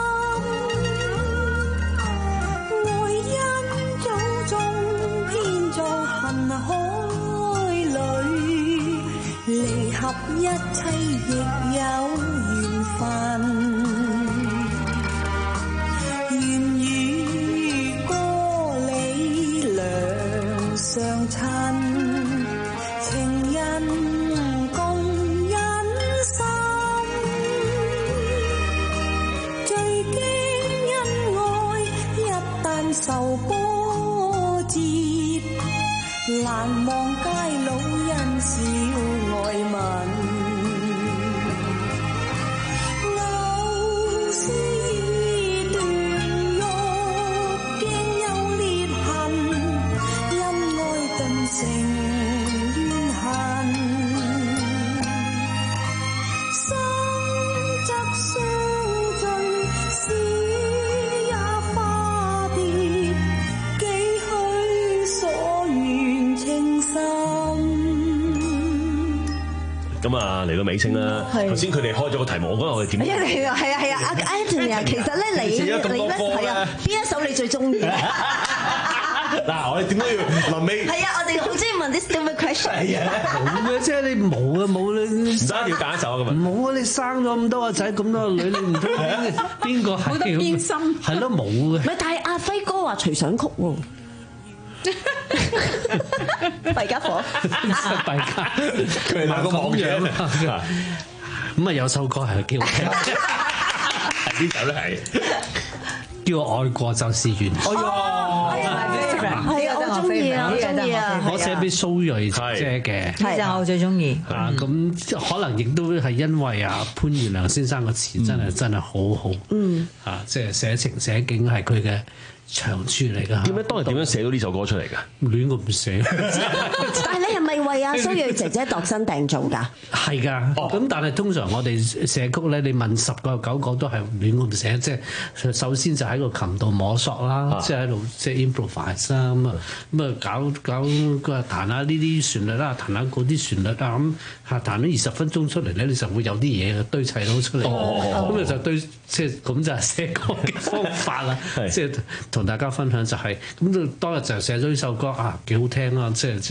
愛因早種編在恨海裏，離合一切亦有緣分。相親情人共忍心，最驚恩愛一旦受波折，難忘偕老因小愛問。
咁啊，嚟到尾聲啦。頭先佢哋開咗個題目，我覺得我哋點？
係啊係啊係啊，阿 Anthony 啊，其實咧你你咧係啊，邊一首你最中意？
嗱，我哋點解要臨尾？
係啊，我哋好中意問啲 stupid question。係啊，
冇嘅，即係你冇啊冇你。
唔使一定要揀一首咁啊！
冇啊！你生咗咁多個仔，咁多個女，你唔通邊個係？冇得偏心。係咯，冇嘅。
唔係，但係阿輝哥話隨想曲喎。弊家伙，
弊家，
佢係兩個網樣啊！
咁啊有首歌係幾好聽，
呢首咧係
叫《愛過就是緣》。
哎呀，係啊，我中意啊，我中意啊！
我寫俾蘇芮姐嘅，
其實我最中意。
啊，咁可能亦都係因為啊潘源良先生個詞真係真係好好。嗯，啊，即係寫情寫景係佢嘅長處嚟㗎。
點解當日點樣寫到呢首歌出嚟㗎？
亂咁唔寫。
但係你係咪為阿蘇芮姐姐度身訂造㗎？
係㗎。咁但係通常我哋寫曲咧，你問十個九個都係亂咁寫，即係首先就喺個琴度摸索啦，即係喺度即係 improvise 啦，咁啊咁啊搞搞個彈下呢啲旋律啦，彈下嗰啲旋律啊，咁嚇彈咗二十分鐘出嚟咧，你就會有啲嘢堆砌到出嚟。咁啊就對，即係咁就係寫歌嘅方法啦。即係同大家分享就係咁，當日就寫咗呢首歌啊，幾好聽啊！即係即係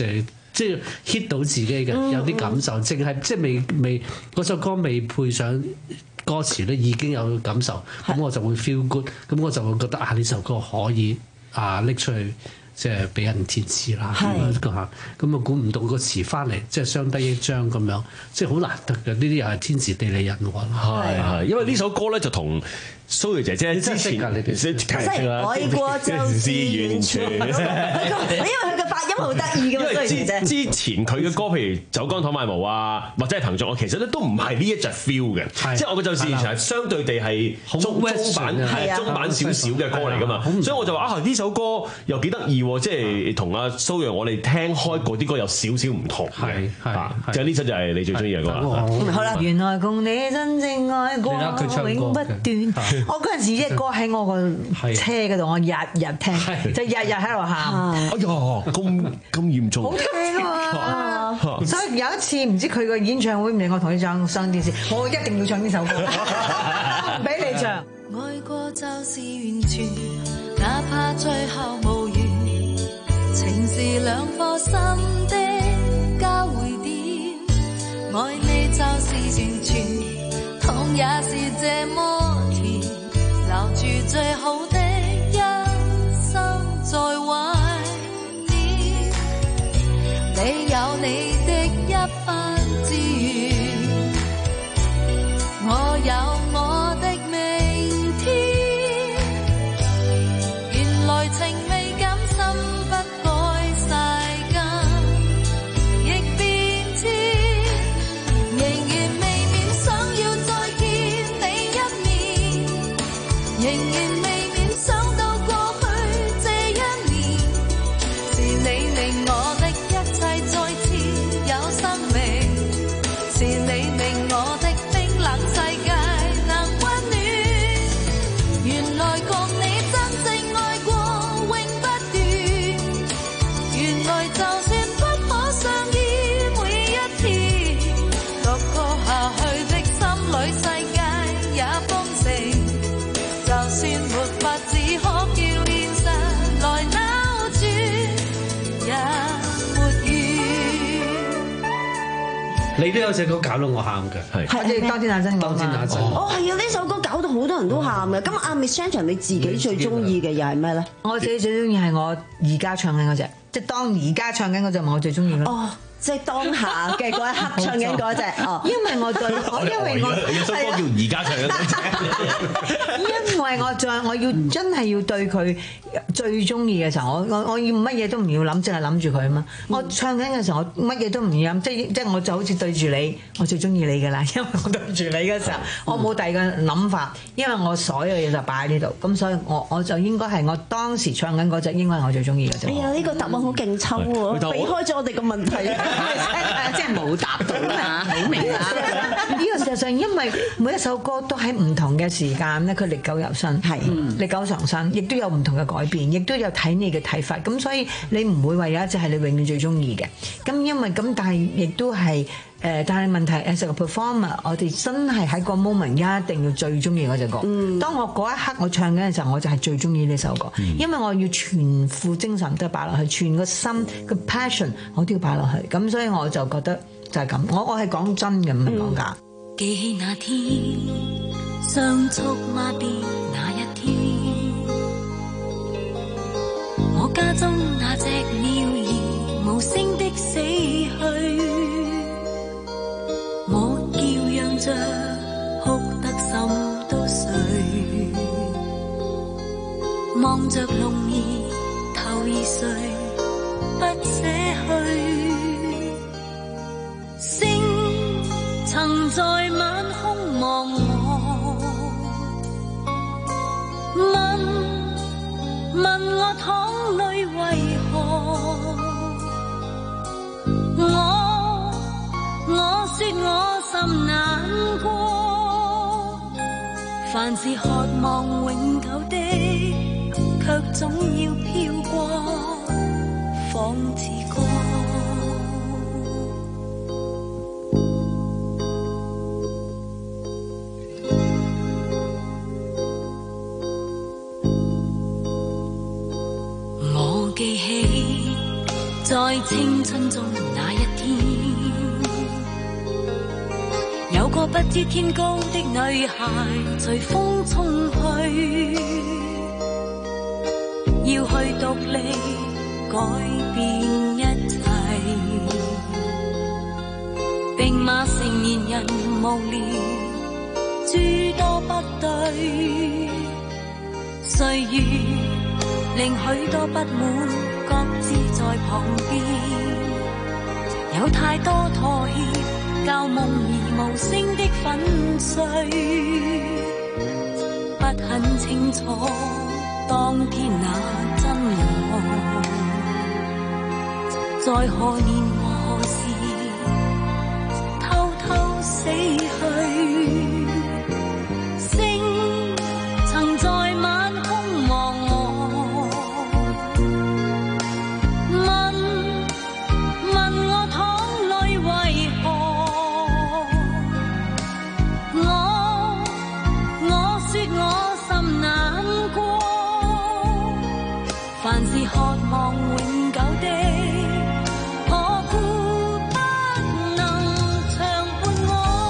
即係 hit 到自己嘅，有啲感受，淨係即係未未嗰首歌未配上歌詞咧，已經有感受，咁我就會 feel good，咁我就會覺得啊呢首歌可以啊拎出去。即係俾人填詞啦，咁啊咁啊估唔到個詞翻嚟，即係相得益彰咁樣，即係好難得嘅。呢啲又係天時地利人和。
係係，因為呢首歌咧就同蘇芮姐姐之前，
你哋
識
愛過就是完全，因為佢嘅發音好得意嘅嘛。蘇芮姐姐
之前佢嘅歌，譬如《酒干倘賣無》啊，或者係《憑着愛》，其實咧都唔係呢一隻 feel 嘅，即係我嘅就是完全係相對地係中中版係中版少少嘅歌嚟㗎嘛。所以我就話啊，呢首歌又幾得意。即係同阿蘇芮我哋聽開嗰啲歌有少少唔同嘅，係即係呢首就係你最中意嘅歌啦。
好啦，原來共你真正愛過，永不斷。我嗰陣時隻歌喺我個車嗰度，我日日聽，就日日喺度喊。
哎呀，咁咁嚴重！
好聽啊！所以有一次唔知佢個演唱會唔嚟，我同你唱上電視，我一定要唱呢首歌，唔俾你唱。
愛過就是完全，哪怕最後無緣。情是兩顆心的交匯點，愛你就是完全，痛也是這麼甜，留住最好的一生在懷念。你有你的一番志願，我有我的明天。原來情未敢深。
你都有隻歌搞到我喊嘅，係
係即係當天那真，
當天那真。
哦，係啊！呢首歌搞到好多人都喊嘅。咁阿 Miss Chan，你自己最中意嘅又係咩咧？
我自己最中意係我而家唱緊嗰隻，即係當而家唱緊嗰隻，我最中意咯。
哦，即係當下嘅嗰一刻唱緊嗰隻。哦，
因為我對，因為我
有首歌叫而家唱緊嗰隻。
因為我再我要真係要對佢最中意嘅時候，我我我要乜嘢都唔要諗，淨係諗住佢啊嘛！嗯、我唱緊嘅時候，我乜嘢都唔要諗，即係即係我就好似對住你，我最中意你㗎啦，因為我對住你嘅時候，我冇第二個諗法，因為我所有嘢就擺喺呢度，咁所以我我就應該係我當時唱緊嗰隻，應該係我最中意嘅啫。
哎呀，呢、這個答案好勁抽喎，避開咗我哋個問題，
即係冇答到啦，好明啦。
呢個事實上，因為每一首歌都喺唔同嘅時間咧，佢歷久猶新，係歷久常新，亦都有唔同嘅改變，亦都有睇你嘅睇法。咁所以你唔會話有一隻係你永遠最中意嘅。咁因為咁，但係亦都係誒，但係問題 as a performer，我哋真係喺個 moment 一定要最中意嗰隻歌。嗯、當我嗰一刻我唱緊嘅時候，我就係最中意呢首歌，嗯、因為我要全副精神都擺落去，全個心個 passion 我都要擺落去。咁所以我就覺得就係咁。我我係講真嘅，唔係講假。
記起那天相觸馬別那一天，我家中那隻鳥兒無聲的死去，我叫嚷着哭得心都碎，望着龍兒頭已睡不捨去，星曾在晚空望我，問問我淌淚為何？我我說我心難過，凡是渴望永久的，卻總要飄過，仿似歌。記起在青春中個不知天高的女孩隨風衝去，要去獨立改變一切。並罵成年人無聊，諸多不對。歲月令許多不滿各自在旁邊，有太多妥協，教夢兒無聲的粉碎。不很清楚當天那真我，在何年何時偷偷死去。星曾在晚空望我，問問我淌淚為何？我我說我心難過，凡事渴望永久的，何故不能長伴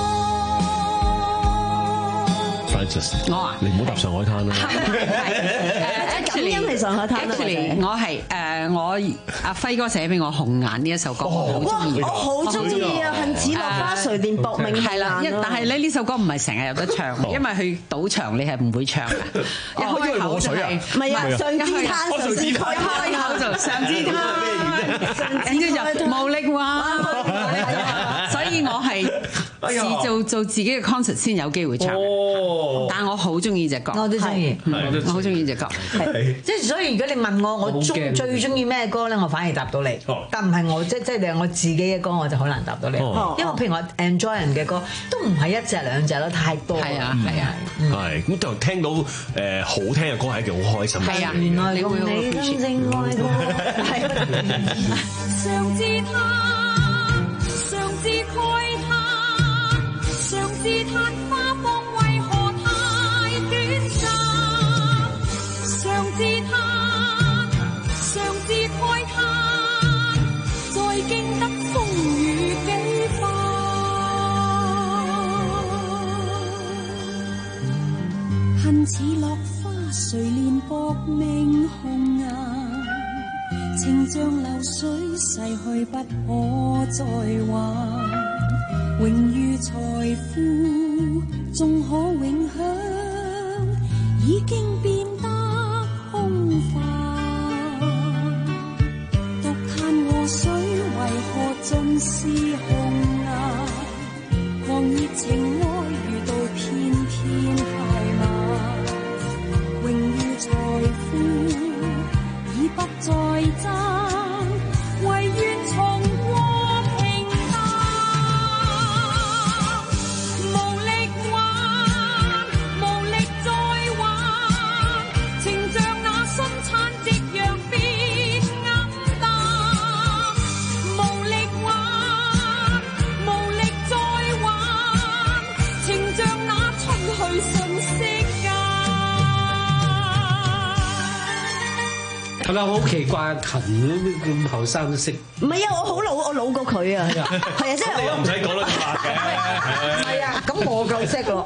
我？
Francis，
我啊，
你唔好搭上海灘啦。
感恩係上海灘啊
Actually，我係誒我阿輝哥寫俾我《紅顏》呢一首歌，我好中意。
我好中意啊！恨似落花垂電薄命
係啦，一但係咧呢首歌唔係成日有得唱，因為去賭場你係唔會唱嘅。一開口就係
唔係啊，上至灘，上至開，
開口就上至灘，跟住就無力話。所以我係自做做自己嘅 concert 先有機會唱。但我好中意隻歌，
我都中意，
我好中意隻歌。
即係所以，如果你問我，我中最中意咩歌咧，我反而答到你。但唔係我即即係我自己嘅歌，我就好難答到你。因為譬如我 enjoy 人嘅歌，都唔係一隻兩隻咯，太多。係
啊，係啊，
係咁就聽到誒好聽嘅歌係一件好開心嘅事。
係啊，原來你會你真正愛過。係。
常自嘆，常自慨嘆，常自嘆花放為何太短暫，常自嘆，常自慨嘆，再經得風雨幾番，恨似落花誰憐薄命紅顏，情像流水逝去不可再還，榮譽財富縱可永享，已經變得空泛。獨嘆禍水為何盡是紅顏，狂熱情愛遇到偏偏太慢，榮譽財富已不再爭，唯願重過平淡，無力挽，無力再挽，情像那春燦夕陽變黯淡，無力挽，無力再挽，情像那春去瞬息間。
係咪好奇怪？勤咁後生都識？
唔係啊，我好老，我老過佢啊，係啊，即係
你又唔使講得咁白嘅。
係啊，咁我夠識喎。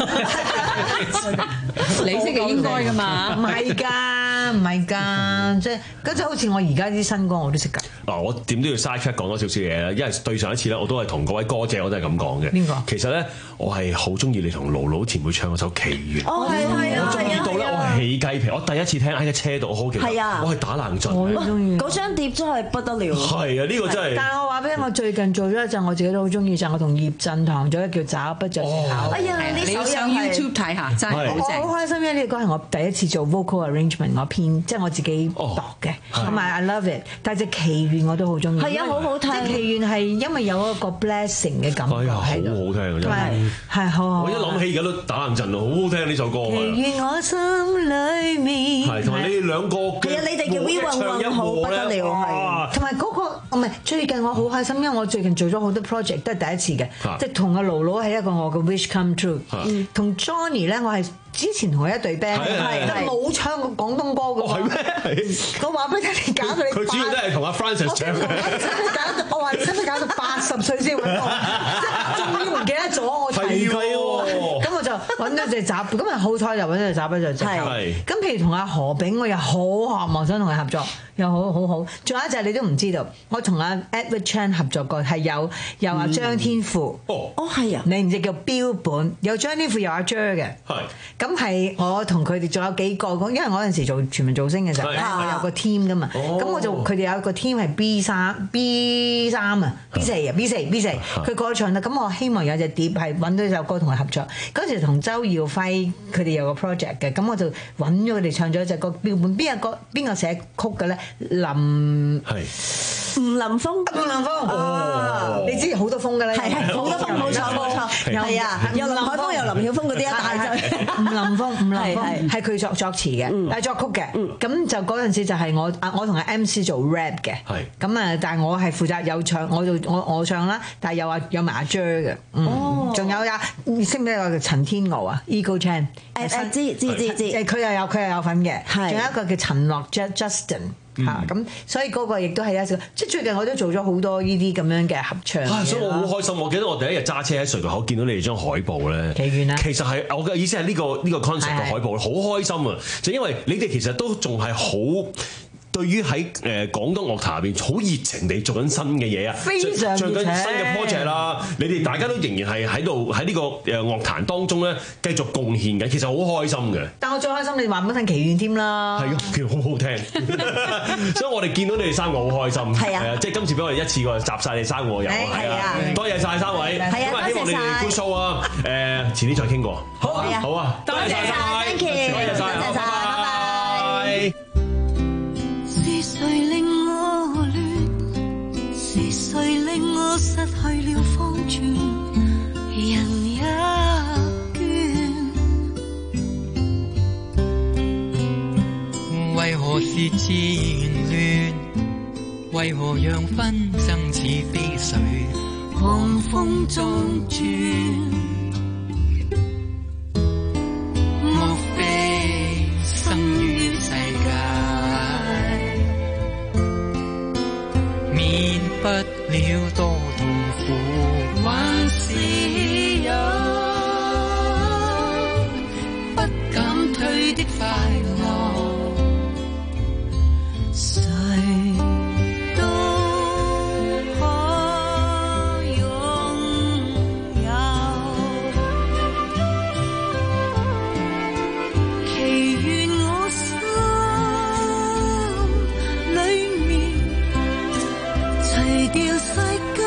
你識嘅應該㗎嘛？
唔係㗎，唔係㗎，即係嗰陣好似我而家啲新歌我都識㗎。
嗱，我點都要 side track 講多少少嘢啦，因為對上一次咧，我都係同嗰位歌姐我都係咁講嘅。
邊個？
其實咧，我係好中意你同盧盧前輩唱嗰首《奇緣》。
哦，係係啊，
我中意到咧，我起雞皮。我第一次聽喺架車度，我好奇怪，我係打冷震。
我都中意。
嗰張碟真係不得了。
係啊，呢個真係。
但係我話俾你，我最近做咗一陣，我自己都好中意，就係我同葉振棠做一個叫《找不着時候》。
哎呀，
你要上 YouTube 睇下，真係好正。
我好開心，因為呢個歌係我第一次做 vocal arrangement，我編，即係我自己度嘅，同埋 I love it。但係隻奇緣我都好中意。
係啊，好好聽。
即係奇緣係因為有一個 blessing 嘅感覺喺度。
好好聽啊！真
係係好。
我一諗起而家都打冷震咯，好好聽呢首歌啊！
奇緣我心裏面。
係同埋你哋兩個嘅。
係啊，你哋叫 We One One 好不得了係。
同埋嗰個唔係最近我好開心，因為我最近做咗好多 project 都係第一次嘅，即係同阿盧盧係一個我嘅 wish come true。同 Johnny 咧，我係之前同佢一隊 band，係冇唱過廣東歌嘅。係咩？我話俾你搞到你。
佢主要都係同阿 Francis 唱嘅。
我話你使唔使搞到八十歲先揾到？即係終於唔記得咗我。係揾到隻閘，咁啊好彩就揾到隻閘咧就就係。咁譬如同阿何炳，我又好渴望想同佢合作，又好好好。仲有一隻你都唔知道，我同阿 Edward Chan 合作過，係有有阿張天賦。
哦哦係啊，
你唔知叫標本，有張天賦有阿 Jer 嘅。係。咁係我同佢哋仲有幾個，因為我嗰陣時做全民造星嘅時候咧，我有個 team 噶嘛。咁我就佢哋有個 team 係 B 三 B 三啊 B 四啊 B 四 B 四，佢過咗場啦。咁我希望有隻碟係揾到首歌同佢合作。嗰時同周耀輝佢哋有個 project 嘅，咁我就揾咗佢哋唱咗一隻歌標本。邊個歌邊個寫曲嘅咧？林係吳林峰，吳林峰哦，你知好多峰嘅咧，係係好多峰，冇錯冇錯，係啊，有林海峰有林曉峰嗰啲啊，但係就吳林峰吳林峰係佢作作詞嘅，係作曲嘅，咁就嗰陣時就係我啊我同阿 M C 做 rap 嘅，係咁啊，但係我係負責有唱，我就我我唱啦，但係有啊有埋阿 Jer 嘅，哦，仲有啊識唔識個陳天傲啊 Eagle Chan， 誒誒知知知知，誒佢又有佢又有份嘅，係，仲有一個叫陳樂 Justin。嚇咁，所以嗰個亦都係一首，即係最近我都做咗好多呢啲咁樣嘅合唱。啊，所以我好開心，我記得我第一日揸車喺隧道口見到你哋張海報咧，幾遠啊？其實係我嘅意思係呢個呢個 concept 嘅海報，好開心啊！就因為你哋其實都仲係好。對於喺誒廣東樂壇入邊好熱情地做緊新嘅嘢啊，非常做緊新嘅 project 啦，你哋大家都仍然係喺度喺呢個誒樂壇當中咧繼續貢獻嘅，其實好開心嘅。但我最開心你話唔聽奇緣添啦，係啊，其實好好聽，所以我哋見到你哋三個好開心，係啊，即係今次俾我哋一次過集晒你三個又係啊，多謝晒三位，咁啊希望你哋 good show 啊，誒遲啲再傾過，好啊好啊，多謝晒，thank you，多謝晒，拜拜。
誰令我亂？是誰令我失去了方寸？人一倦，
為何是自然亂？為何讓紛爭似飛水，狂風中轉？莫非生於世界？免不了多痛苦，還是有不敢退的快樂，誰都可擁有。祈願我心裏面除掉世間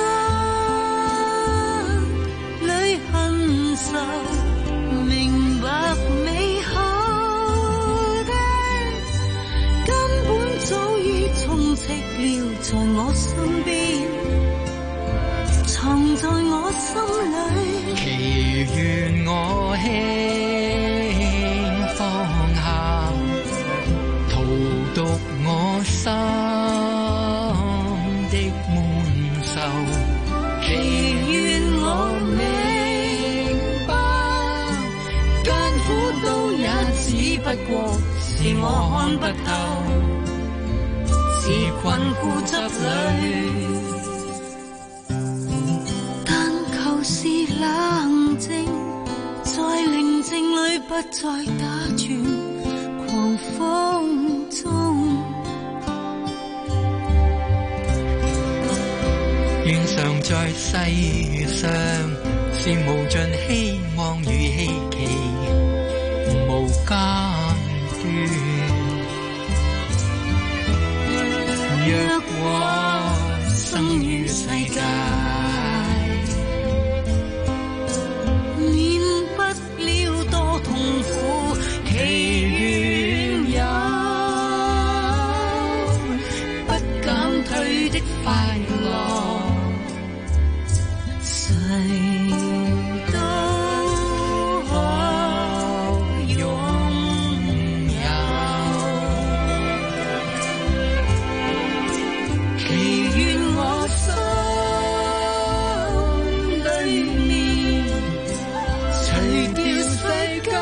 裏恨愁，明白美好的根本早已充斥了在我身邊，藏在我心裏。祈願我輕放下，荼毒我心的悶愁。
祈願我明白，艱苦都也只不過是我看不透，自困固執裏，但求是冷靜，在寧靜裏不再打轉，狂風中。
願常在世上是無盡希望與希冀，無間斷。若我生於世界，
免不了多痛苦，祈願有不敢退的快樂。誰都可擁有，祈願我心裏面除掉世間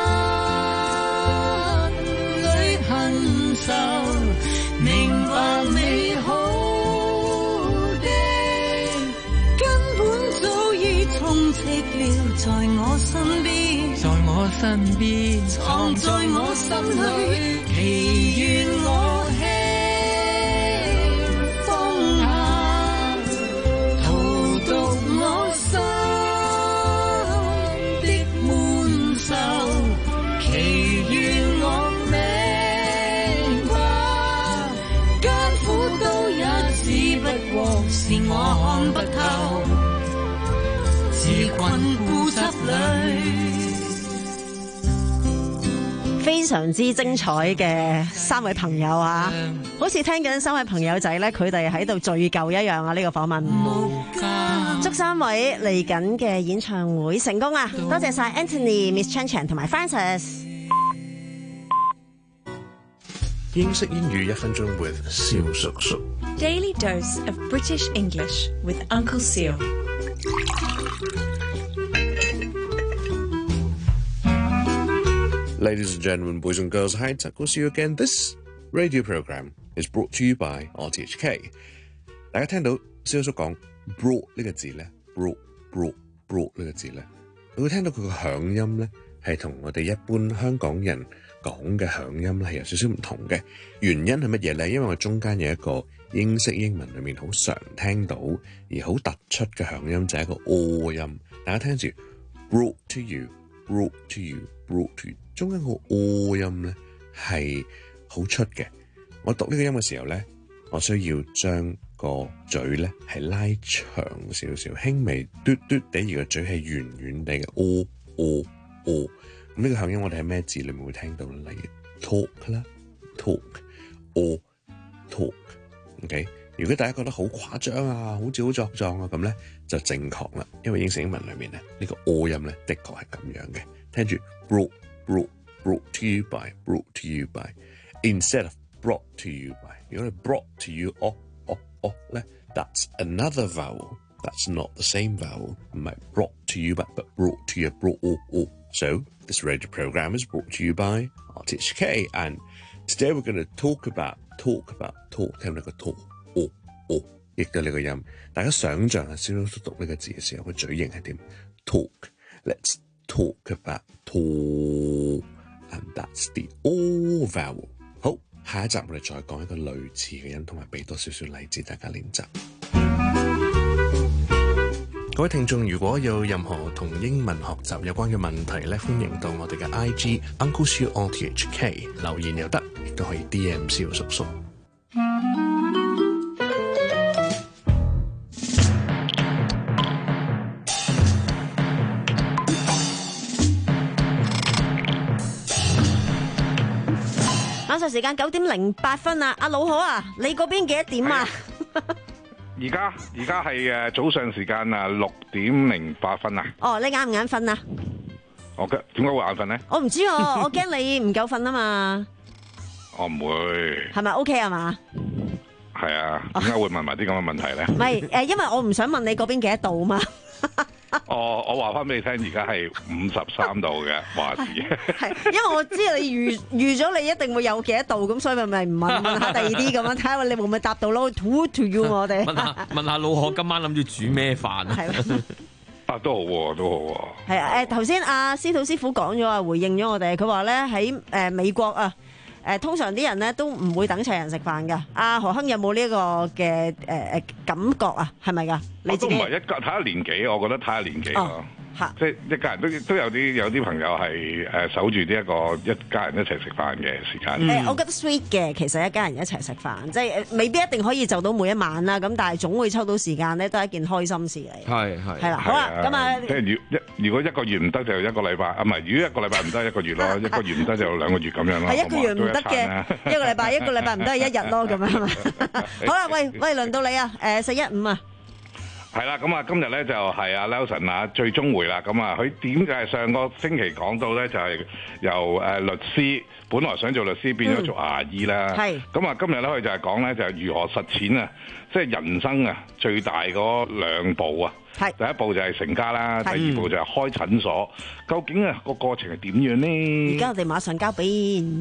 裏恨愁，明白美好的根本早已
充斥了在我身邊，
在我身邊，
藏在我心裏，祈願我輕放下，荼毒我心的悶愁，祈願我明白，艱苦都也只不過是我看不透。
非常之精彩嘅三位朋友啊，好似聽緊三位朋友仔咧，佢哋喺度敘舊一樣啊！呢、這個訪問，祝三位嚟緊嘅演唱會成功啊！多謝晒 Anthony、Miss Chan Chan 同埋 Francis。
英式英語一分鐘 with 蕭叔叔。
Daily dose of British English with Uncle Seal。
Ladies and gentlemen, boys and girls, hi, it's Uncle Seal again. This radio program is brought to you by R T H K。大家聽到蕭叔講 brought 呢個字咧 ，brought brought brought 呢個字咧，你會聽到佢個響音咧，係同我哋一般香港人講嘅響音咧係有少少唔同嘅。原因係乜嘢咧？因為我中間有一個英式英文裏面好常聽到而好突出嘅響音，就係一個 o 音。大家聽住 brought to you，brought to you，brought to you。中間個 o 音咧係好出嘅，我讀呢個音嘅時候咧，我需要將個嘴咧係拉長少少，輕微嘟嘟地，而個嘴係圓圓地嘅 o o o。咁呢個響音我哋喺咩字裏面會聽到咧？例如 talk 啦 ，talk o talk。OK， 如果大家覺得好誇張啊，好似好作狀啊咁咧，就正確啦，因為英式英文裏面咧呢個 o 音咧的確係咁樣嘅。聽住 brought brought brought to you by brought to you by instead of brought to you by。如果你 brought to you 哦哦哦咧 ，that's another vowel. That's not the same vowel. 唔係 brought to you by but brought to you brought oh oh. So this radio program is brought to you by R T H K, and today we're going to talk about talk about talk 聽到個 talk 哦哦，譯到呢個音。大家想象下，蕭叔讀呢個字嘅時候，個嘴型係點 ？Talk. Let's talk about talk, and that's the O vowel. 好，下一集我哋再講一個類似嘅音，同埋俾多少少例子大家練習。各位聽眾，如果有任何同英文學習有關嘅問題咧，歡迎到我哋嘅 I G Uncle Siu R T H K 留言又得，亦都可以 D M 蕭叔叔。
晚上時間九點零八分啊！阿老好啊，你嗰邊幾多點啊？
而家而家係誒早上時間啊，六點零八分啊！
哦，你眼唔眼瞓啊？
我嘅點解會眼瞓咧？
我唔知啊，我驚你唔夠瞓啊嘛。
我唔會。係
咪 OK 啊嘛？
係啊，點解會問埋啲咁嘅問題咧？
唔係誒，因為我唔想問你嗰邊幾多度嘛。
哦，我話翻俾你聽，而家係五十三度嘅華氏。
係，因為我知你預預咗你一定會有幾多度，咁所以咪咪唔問問下第二啲咁樣，睇下你會唔會答到咯 ？To to you 我哋。
問下問下老何今晚諗住煮咩飯啊？
啊，都好喎，都好喎。
係啊，誒頭先阿司徒師傅講咗啊，回應咗我哋，佢話咧喺誒美國啊。誒通常啲人咧都唔會等齊人食飯㗎。阿何亨有冇呢一個嘅誒誒感覺啊？係咪㗎？你自己
都唔係一家睇下年紀，我覺得睇下年紀咯。即係一家人都都有啲有啲朋友係誒守住呢一個一家人一齊食飯嘅時間。誒、
嗯，我覺得 sweet 嘅，其實一家人一齊食飯，即係未必一定可以就到每一晚啦。咁但係總會抽到時間咧，都係一件開心事嚟。
係係
係啦，好啦，咁啊，
即係如一如果一個月唔得就一個禮拜，啊唔係，如果一個禮拜唔得一個月咯，一個月唔得就兩個月咁樣咯。
係一個月唔得嘅一個禮拜，一個禮拜唔得係一日咯，咁樣係嘛？好啦，喂喂，輪到你啊！誒，四一五啊！
係啦，咁啊，今日咧就係阿 Nelson 啊，最終回啦。咁啊，佢點解上個星期講到咧，就係由誒律師，本來想做律師變咗做牙醫啦。係、嗯。咁啊，今日咧佢就係講咧，就係如何實踐啊，即係人生啊最大嗰兩步啊。係。第一步就係成家啦，第二步就係開診所。究竟啊個過程係點樣呢？
而家我哋馬上交俾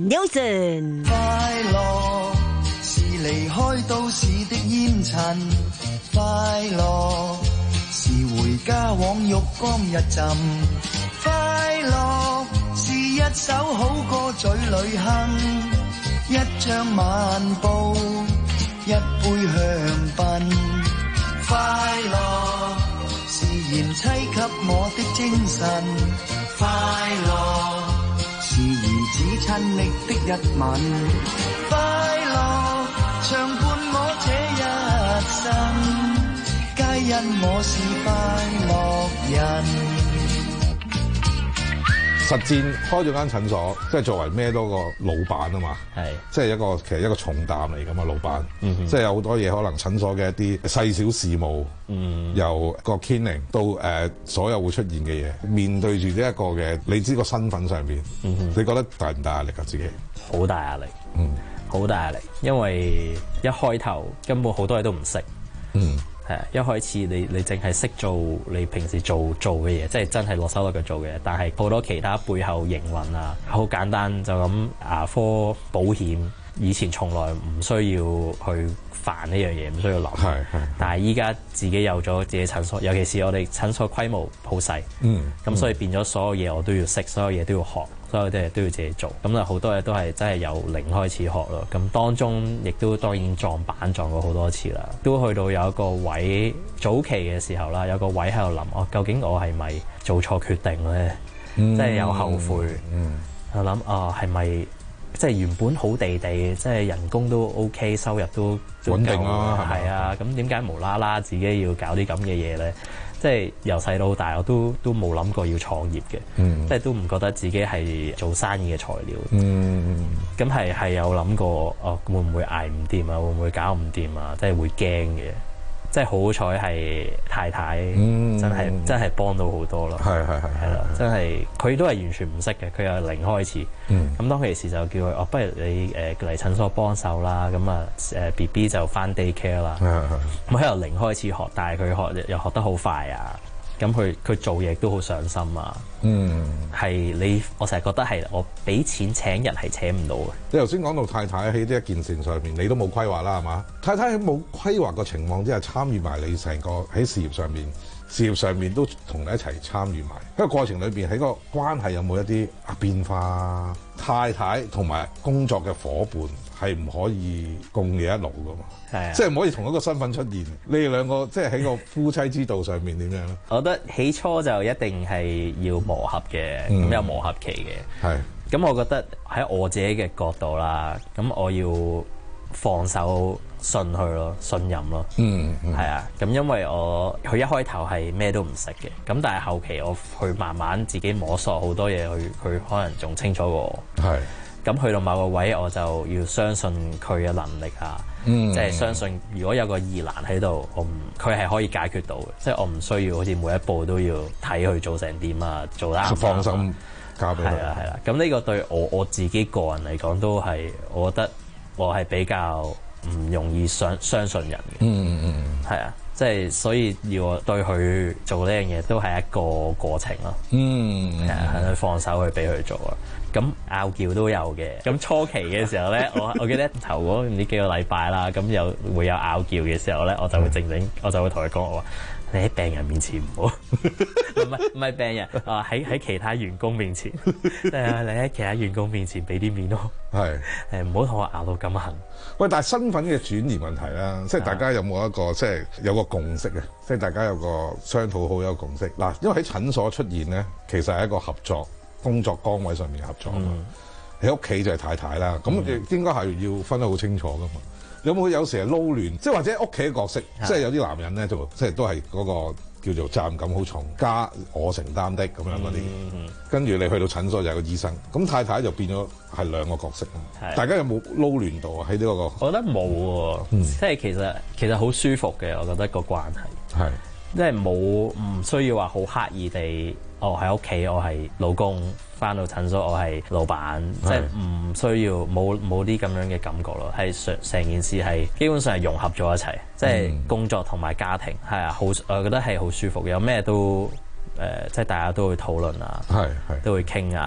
Nelson。
快樂是離開都市的煙塵，快樂是回家往浴缸一浸，快樂是一首好歌嘴裏哼，一張晚報，一杯香檳。快樂是賢妻給我的精神，快樂是兒子親昵的一吻，快樂長伴我這一生。皆因我是快樂人。
實戰開咗間診所，即係作為咩多個老闆啊嘛，係即係一個其實一個重擔嚟㗎嘛，老闆，嗯、即係有好多嘢可能診所嘅一啲細小事務，嗯、由個 cleaning 到誒、呃、所有會出現嘅嘢，面對住呢一個嘅，你知個身份上邊，嗯、你覺得大唔大壓力啊？自己
好大壓力，嗯，好大壓力，因為一開頭根本好多嘢都唔識，嗯。係啊，一開始你你淨係識做你平時做做嘅嘢，即係真係落手落腳做嘅嘢。但係好多其他背後營運啊，好簡單就咁牙科保險，以前從來唔需要去煩呢樣嘢，唔需要諗。係係。但係依家自己有咗自己診所，尤其是我哋診所規模好細，嗯，咁所以變咗所有嘢我都要識，所有嘢都要學。所有啲嘢都要自己做，咁啊好多嘢都係真係由零開始學咯。咁當中亦都當然撞板撞過好多次啦，都去到有一個位早期嘅時候啦，有個位喺度諗，我究竟我係咪做錯決定咧？嗯、即係有後悔。嗯，我諗啊，係咪即係原本好地地，即係人工都 OK， 收入都
穩定啦，
係啊。咁點解無啦啦自己要搞啲咁嘅嘢咧？即係由細到大，我都都冇諗過要創業嘅，嗯、即係都唔覺得自己係做生意嘅材料。咁係係有諗過，哦會唔會捱唔掂啊？會唔會搞唔掂啊？即係會驚嘅。即係好彩係太太，嗯、真係真係幫到好多咯。係係係係啦，真係佢都係完全唔識嘅，佢由零開始。咁、嗯、當其時就叫佢哦，不如你誒嚟診所幫手啦。咁啊誒 B B 就返 day care 啦。咁喺由零開始學，但係佢學又學得好快啊。咁佢佢做嘢都好上心啊。嗯，係你我成日覺得係我俾錢請人係請唔到嘅。
你頭先講到太太喺呢一件事上面，你都冇規劃啦，係嘛？太太喺冇規劃嘅情況之下，參與埋你成個喺事業上面，事業上面都同你一齊參與埋。喺個過程裏邊，喺個關係有冇一啲啊變化？太太同埋工作嘅伙伴係唔可以共嘢一路噶嘛？係啊，即係唔可以同一個身份出現。你哋兩個即係喺個夫妻之道上面點樣咧？
我覺得起初就一定係要磨合嘅，咁、嗯、有磨合期嘅。係。咁我覺得喺我自己嘅角度啦，咁我要放手信佢咯，信任咯。嗯，係、嗯、啊。咁因為我佢一開頭係咩都唔識嘅，咁但係後期我去慢慢自己摸索好多嘢，佢佢可能仲清楚過我。係。咁去到某個位，我就要相信佢嘅能力啊，嗯、即係相信如果有個疑難喺度，我唔佢係可以解決到嘅，即係我唔需要好似每一步都要睇佢做成點啊，做得啱。放心交俾佢。係啦係啦，咁呢個對我我自己個人嚟講都係，我覺得我係比較唔容易相相信人嘅。嗯嗯嗯，係啊。即係所以要我對佢做呢樣嘢都係一個過程咯。嗯，係啊，係放手去俾佢做啊。咁拗撬都有嘅。咁初期嘅時候咧，我我記得頭嗰唔知幾個禮拜啦，咁有會有拗撬嘅時候咧，我就會靜靜，我就會同佢講我話：你喺病人面前唔好，唔係唔係病人啊，喺喺其他員工面前，即係你喺其他員工面前俾啲面咯。係誒，唔好同我拗到咁痕。
喂，但係身份嘅轉移問題啦，即係大家有冇一個即係有個共識啊？即係大家有個商討好有個共識嗱，因為喺診所出現咧，其實係一個合作工作崗位上面嘅合作。嗯，喺屋企就係太太啦，咁應該係要分得好清楚噶嘛。有冇有時係撈亂，即係或者屋企嘅角色，即係有啲男人咧就即係都係嗰個叫做責任感好重，加我承擔的咁樣嗰啲。嗯，跟住你去到診所就係個醫生，咁太太就變咗係兩個角色。大家有冇撈亂到啊？喺呢個個，
我覺得冇喎，嗯，即係其實其實好舒服嘅，我覺得個關係係即係冇唔需要話好刻意地。哦，喺屋企我係老公，返到診所我係老闆，即係唔需要冇冇啲咁樣嘅感覺咯，係成成件事係基本上係融合咗一齊，即係工作同埋家庭係啊，好我覺得係好舒服，有咩都誒、呃，即係大家都會討論啊，係係都會傾啊，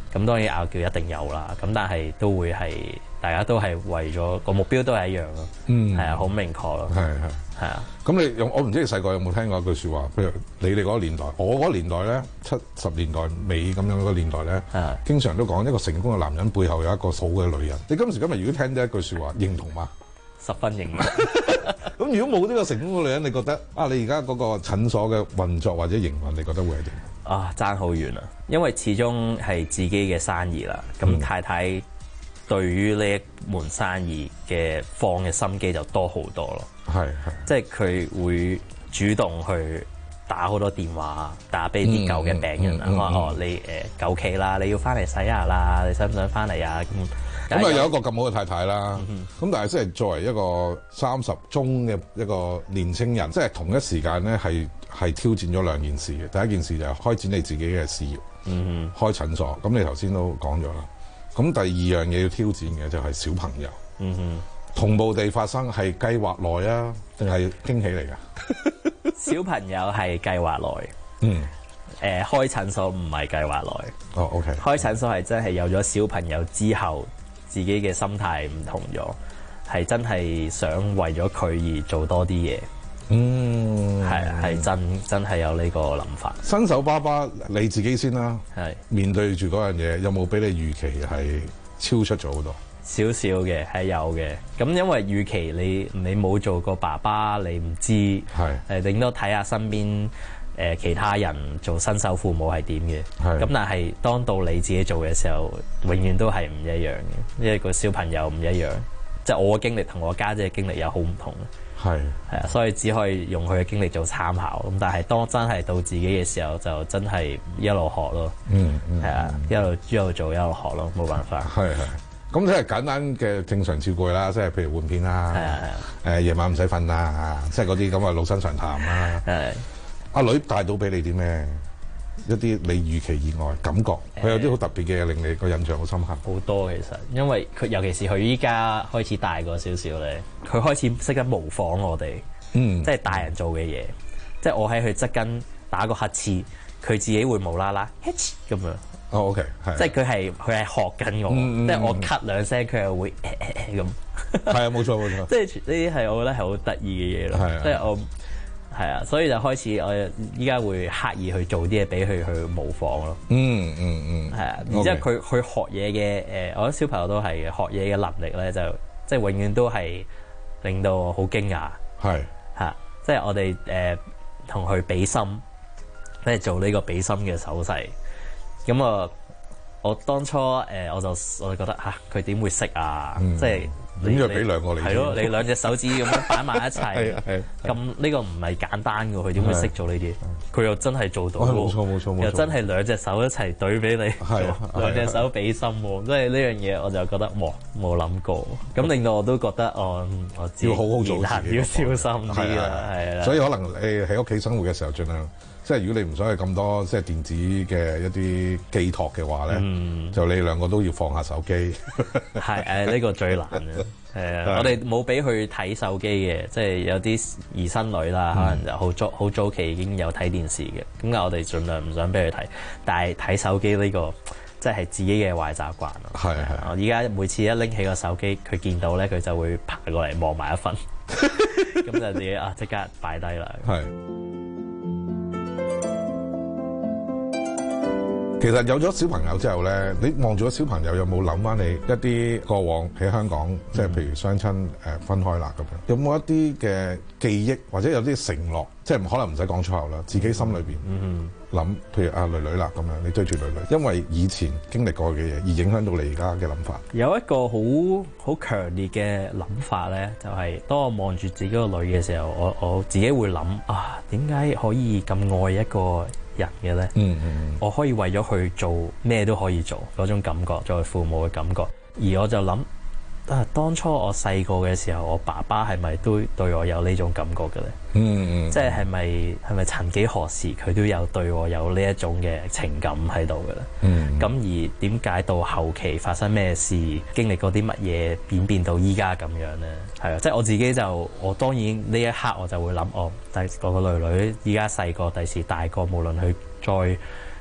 咁當然拗撬一定有啦，咁但係都會係大家都係為咗個目標都係一樣咯，
嗯，
係啊，好明確咯，
係係
係啊。
咁你有我唔知你細個有冇聽過一句説話，譬如你哋嗰個年代，我嗰個年代咧，七十年代尾咁樣嗰個年代咧，經常都講一個成功嘅男人背後有一個好嘅女人。你今時今日如果聽到一句説話，認同嗎？
十分認同。
咁如果冇呢個成功嘅女人，你覺得啊，你而家嗰個診所嘅運作或者營運，你覺得會係點？
啊，爭好遠啊！因為始終係自己嘅生意啦，咁、嗯、太太對於呢一門生意嘅放嘅心機就多好多咯。
係係，
即係佢會主動去打好多電話，打俾啲舊嘅病人啊，話、嗯嗯、哦你誒舊期啦，你要翻嚟洗牙啦，你想唔想翻嚟啊？咁
咁啊有一個咁好嘅太太啦，咁、嗯、但係即係作為一個三十中嘅一個年青人，即係同一時間咧係係挑戰咗兩件事嘅。第一件事就係開展你自己嘅事業，嗯、開診所。咁你頭先都講咗啦。咁第二樣嘢要挑戰嘅就係小朋友。嗯哼，同步地發生係計劃內啊，定係驚喜嚟㗎？
小朋友係計劃內。
嗯。
誒、呃，開診所唔係計劃內。
哦 ，OK。
開診所係真係有咗小朋友之後，自己嘅心態唔同咗，係真係想為咗佢而做多啲嘢。嗯，係係真真係有呢個諗法。
新手爸爸你自己先啦，係面對住嗰樣嘢，有冇俾你預期係超出咗好多？
少少嘅係有嘅，咁因為預期你你冇做過爸爸，你唔知係誒，頂多睇下身邊誒、呃、其他人做新手父母係點嘅，咁但係當到你自己做嘅時候，永遠都係唔一樣嘅，因為個小朋友唔一樣，即係我嘅經歷同我家姐嘅經歷又好唔同。係係啊，所以只可以用佢嘅經歷做參考。咁但係當真係到自己嘅時候，就真係一路學咯。嗯嗯，係啊，一路一路做一路學咯，冇辦法。
係係。咁即係簡單嘅正常照顧啦，即係譬如換片啦，係啊係啊，誒夜晚唔使瞓啦，即係嗰啲咁嘅老生常談啦。係。阿女帶到俾你啲咩？一啲你預期以外感覺，佢有啲好特別嘅嘢令你個印象好深刻。
好多其實，因為佢尤其是佢依家開始大個少少咧，佢開始識得模仿我哋，嗯，即係大人做嘅嘢。即係我喺佢側跟打個乞嗤，佢自己會無啦啦咁樣。
哦 ，OK， 係。即
係佢係佢係學緊我，嗯、即係我咳兩聲，佢又會咁。
係啊，冇錯冇錯。
即係呢啲係我覺得係好得意嘅嘢咯。係啊，即係我。係啊，所以就開始我依家會刻意去做啲嘢俾佢去模仿咯。嗯嗯嗯，係啊。然之後佢佢學嘢嘅誒，我覺得小朋友都係嘅，學嘢嘅能力咧就即係永遠都係令到我好驚訝。係嚇，即係我哋誒同佢比心，即係做呢個比心嘅手勢。咁啊，我當初誒、呃、我就我就覺得嚇佢點會識啊？嗯、即係。
點就俾兩個你？
係咯，你兩隻手指咁樣擺埋一齊，咁呢個唔係簡單嘅，佢點會識做呢啲？佢又真係做到喎！冇錯冇錯冇錯，又真係兩隻手一齊對俾你，兩隻手比心喎！即係呢樣嘢我就覺得哇，冇諗過，咁令到我都覺得哦，我
要好好做自己，
要小心啲啦，係啦。
所以可能你喺屋企生活嘅時候，儘量。即係如果你唔想去咁多即係電子嘅一啲寄託嘅話咧，嗯、就你兩個都要放下手機。
係誒，呢、呢個最難嘅。係啊，我哋冇俾佢睇手機嘅，即係有啲兒孫女啦，可能就好早好早期已經有睇電視嘅。咁啊，我哋盡量唔想俾佢睇，但係睇手機呢、呢個即係自己嘅壞習慣咯。係係。我而家每次一拎起個手機，佢見到咧，佢就會爬過嚟望埋一份，咁就自己啊即刻擺低啦。係。
其實有咗小朋友之後咧，你望住個小朋友有冇諗翻你一啲過往喺香港，嗯、即係譬如雙親誒分開啦咁樣，有冇一啲嘅記憶或者有啲承諾，即係可能唔使講出口啦，自己心裏邊諗，譬如阿女女啦咁樣，你追住女女，因為以前經歷過嘅嘢而影響到你而家嘅諗法。
有一個好好強烈嘅諗法咧，就係、是、當我望住自己個女嘅時候，我我自己會諗啊，點解可以咁愛一個人嘅咧？嗯嗯，我可以為咗佢做咩都可以做嗰種感覺，作為父母嘅感覺。而我就諗啊，當初我細個嘅時候，我爸爸係咪都對我有呢種感覺嘅咧？嗯嗯，即係係咪係咪曾幾何時佢都有對我有呢一種嘅情感喺度嘅咧？嗯，咁而點解到後期發生咩事，經歷過啲乜嘢演變到依家咁樣咧？係啊，即係我自己就我當然呢一刻我就會諗，哦，第個個女女依家細個，第時大個，無論佢再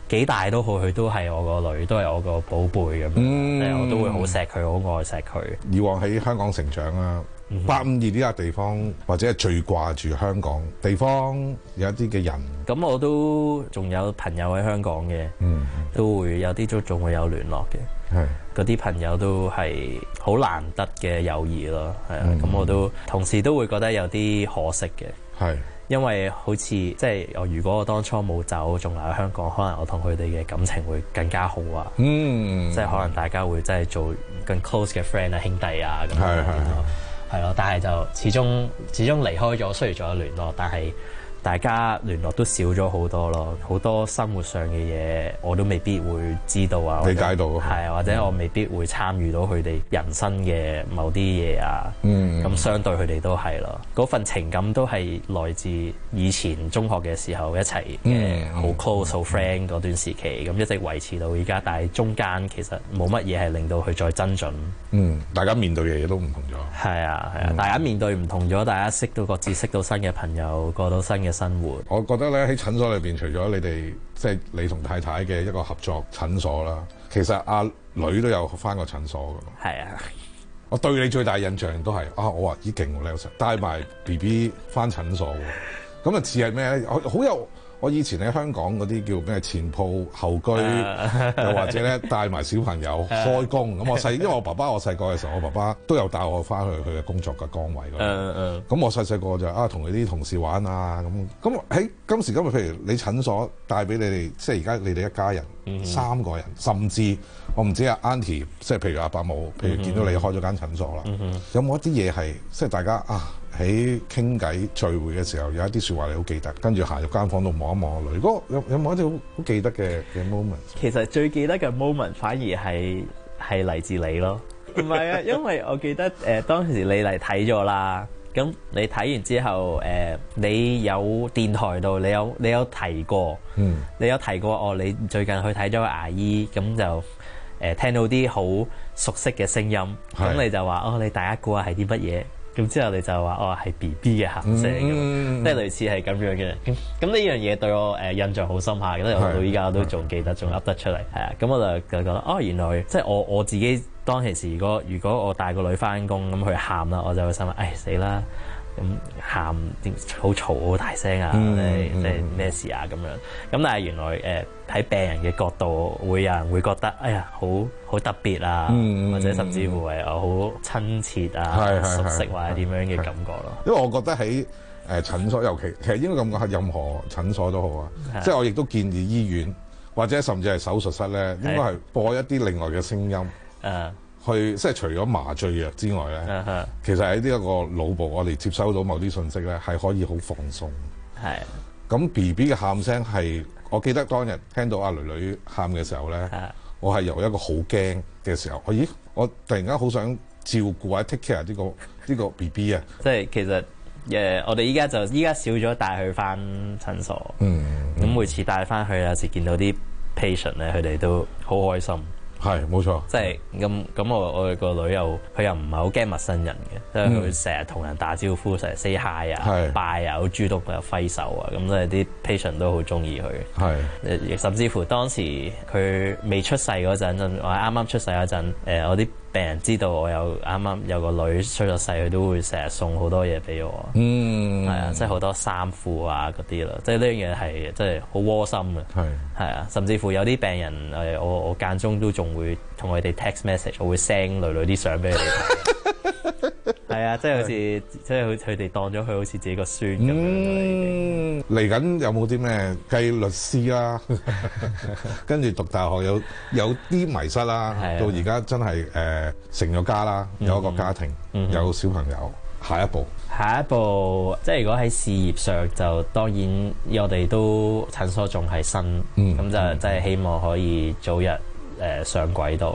幾大都好，佢都係我個女，都係我個寶貝咁樣，嗯、我都會好錫佢，好愛錫佢。
以往喺香港成長啦。八五二呢笪地方，或者係最掛住香港地方有一啲嘅人。
咁我都仲有朋友喺香港嘅，嗯、都會有啲都仲會有聯絡嘅。係嗰啲朋友都係好難得嘅友誼咯。係啊，咁、嗯、我都同時都會覺得有啲可惜嘅。係因為好似即係我如果我當初冇走，仲留喺香港，可能我同佢哋嘅感情會更加好啊。嗯，即係可能大家會真係做更 close 嘅 friend 啊、兄弟啊咁樣。係係。係咯，但係就始終始終離開咗，雖然仲有聯絡，但係大家聯絡都少咗好多咯。好多生活上嘅嘢我都未必會知道啊，
理解到
係啊，或者我未必會參與到佢哋人生嘅某啲嘢啊。嗯，咁相對佢哋都係咯，嗰份情感都係來自以前中學嘅時候一齊嘅好 close 好 friend 嗰段時期，咁一直維持到而家。但係中間其實冇乜嘢係令到佢再增進。
嗯，大家面對嘅嘢都唔同咗。
係啊係啊，大家面對唔同咗，大家識到各自識到新嘅朋友，過到新嘅生活。
我覺得咧喺診所裏邊，除咗你哋即係你同太太嘅一個合作診所啦，其實阿女都有返過診所㗎。
係啊，
我對你最大印象都係啊，我話咦勁喎，你有時帶埋 B B 返診所喎，咁啊似係咩咧？好有。我以前喺香港嗰啲叫咩前鋪後居，又或者咧帶埋小朋友開工。咁我細，因為我爸爸我細個嘅時候，我爸爸都有帶我翻去佢嘅工作嘅崗位嗰度。咁、uh, uh. 我細細個就啊同佢啲同事玩啊咁。咁喺今時今日，譬如你診所帶俾你哋，即係而家你哋一家人、mm hmm. 三個人，甚至我唔知阿 Auntie， 即係譬如阿伯母，譬如見到你開咗間診所啦，mm hmm. 有冇一啲嘢係即係大家啊？喺傾偈聚會嘅時候，有一啲説話你好記得，跟住行入間房度望一望個女。嗰有有冇一啲好好記得嘅嘅 moment？
其實最記得嘅 moment 反而係係嚟自你咯。唔係啊，因為我記得誒、呃、當時你嚟睇咗啦。咁你睇完之後，誒、呃、你有電台度，你有你有提過，嗯，你有提過哦，你最近去睇咗個牙醫，咁就誒、呃、聽到啲好熟悉嘅聲音，咁是你就話哦，你大家估下係啲乜嘢？咁之後你就話哦係 B B 嘅喊聲咁，嗯、即係類似係咁樣嘅。咁咁呢樣嘢對我誒、呃、印象好深刻嘅，因為我到依家都仲記得，仲噏得出嚟。係啊，咁我就就覺得哦，原來即係我我自己當其時，如果如果我帶個女翻工咁佢喊啦，我就會心諗，唉死啦！咁喊好嘈好大聲啊！即係咩事啊咁樣。咁但係原來誒喺、呃、病人嘅角度，會有人會覺得哎呀好好特別啊，嗯、或者甚至乎係好親切啊、嗯、熟悉或者點樣嘅感覺咯。
因為我覺得喺誒診所，尤其其實應該咁講係任何診所都好啊。的即係我亦都建議醫院或者甚至係手術室咧，應該係播一啲另外嘅聲音。誒。去即係除咗麻醉藥之外咧，uh huh. 其實喺呢一個腦部，我哋接收到某啲信息咧，係可以好放鬆。係。咁 B B 嘅喊聲係，我記得當日聽到阿女女喊嘅時候咧，uh huh. 我係由一個好驚嘅時候，我咦，我突然間好想照顧或者 take care 呢個呢個 B B 啊。
即係其實誒，我哋依家就依家少咗帶佢翻診所。嗯。咁每次帶翻去，有時見到啲 patient 咧，佢哋都好開心。
係冇錯，
即係咁咁，我我哋個女又佢又唔係好驚陌生人嘅，即係佢成日同人打招呼，成日 say hi 啊、是拜啊、好主動又揮手啊，咁所以啲 patient 都好中意佢。係是，甚至乎當時佢未出世嗰陣，我啱啱出世嗰陣，誒我啲病人知道我有啱啱有個女出咗世，佢都會成日送好多嘢俾我。嗯，係啊，即係好多衫褲啊嗰啲啦，即係呢樣嘢係即係好窩心嘅。係係啊，甚至乎有啲病人誒，我我間中都仲會同佢哋 text message，我會 send 女女啲相俾佢哋睇。係啊，即係好似即係佢哋當咗佢好似自己個孫咁樣。嗯，
嚟緊有冇啲咩計律師啦？跟住讀大學有有啲迷失啦，到而家真係誒、呃、成咗家啦，有一個家庭，嗯、有小朋友。下一步，
下一步即係如果喺事業上就當然我哋都診所仲係新，咁、嗯、就即係希望可以早日誒、呃、上軌道啦。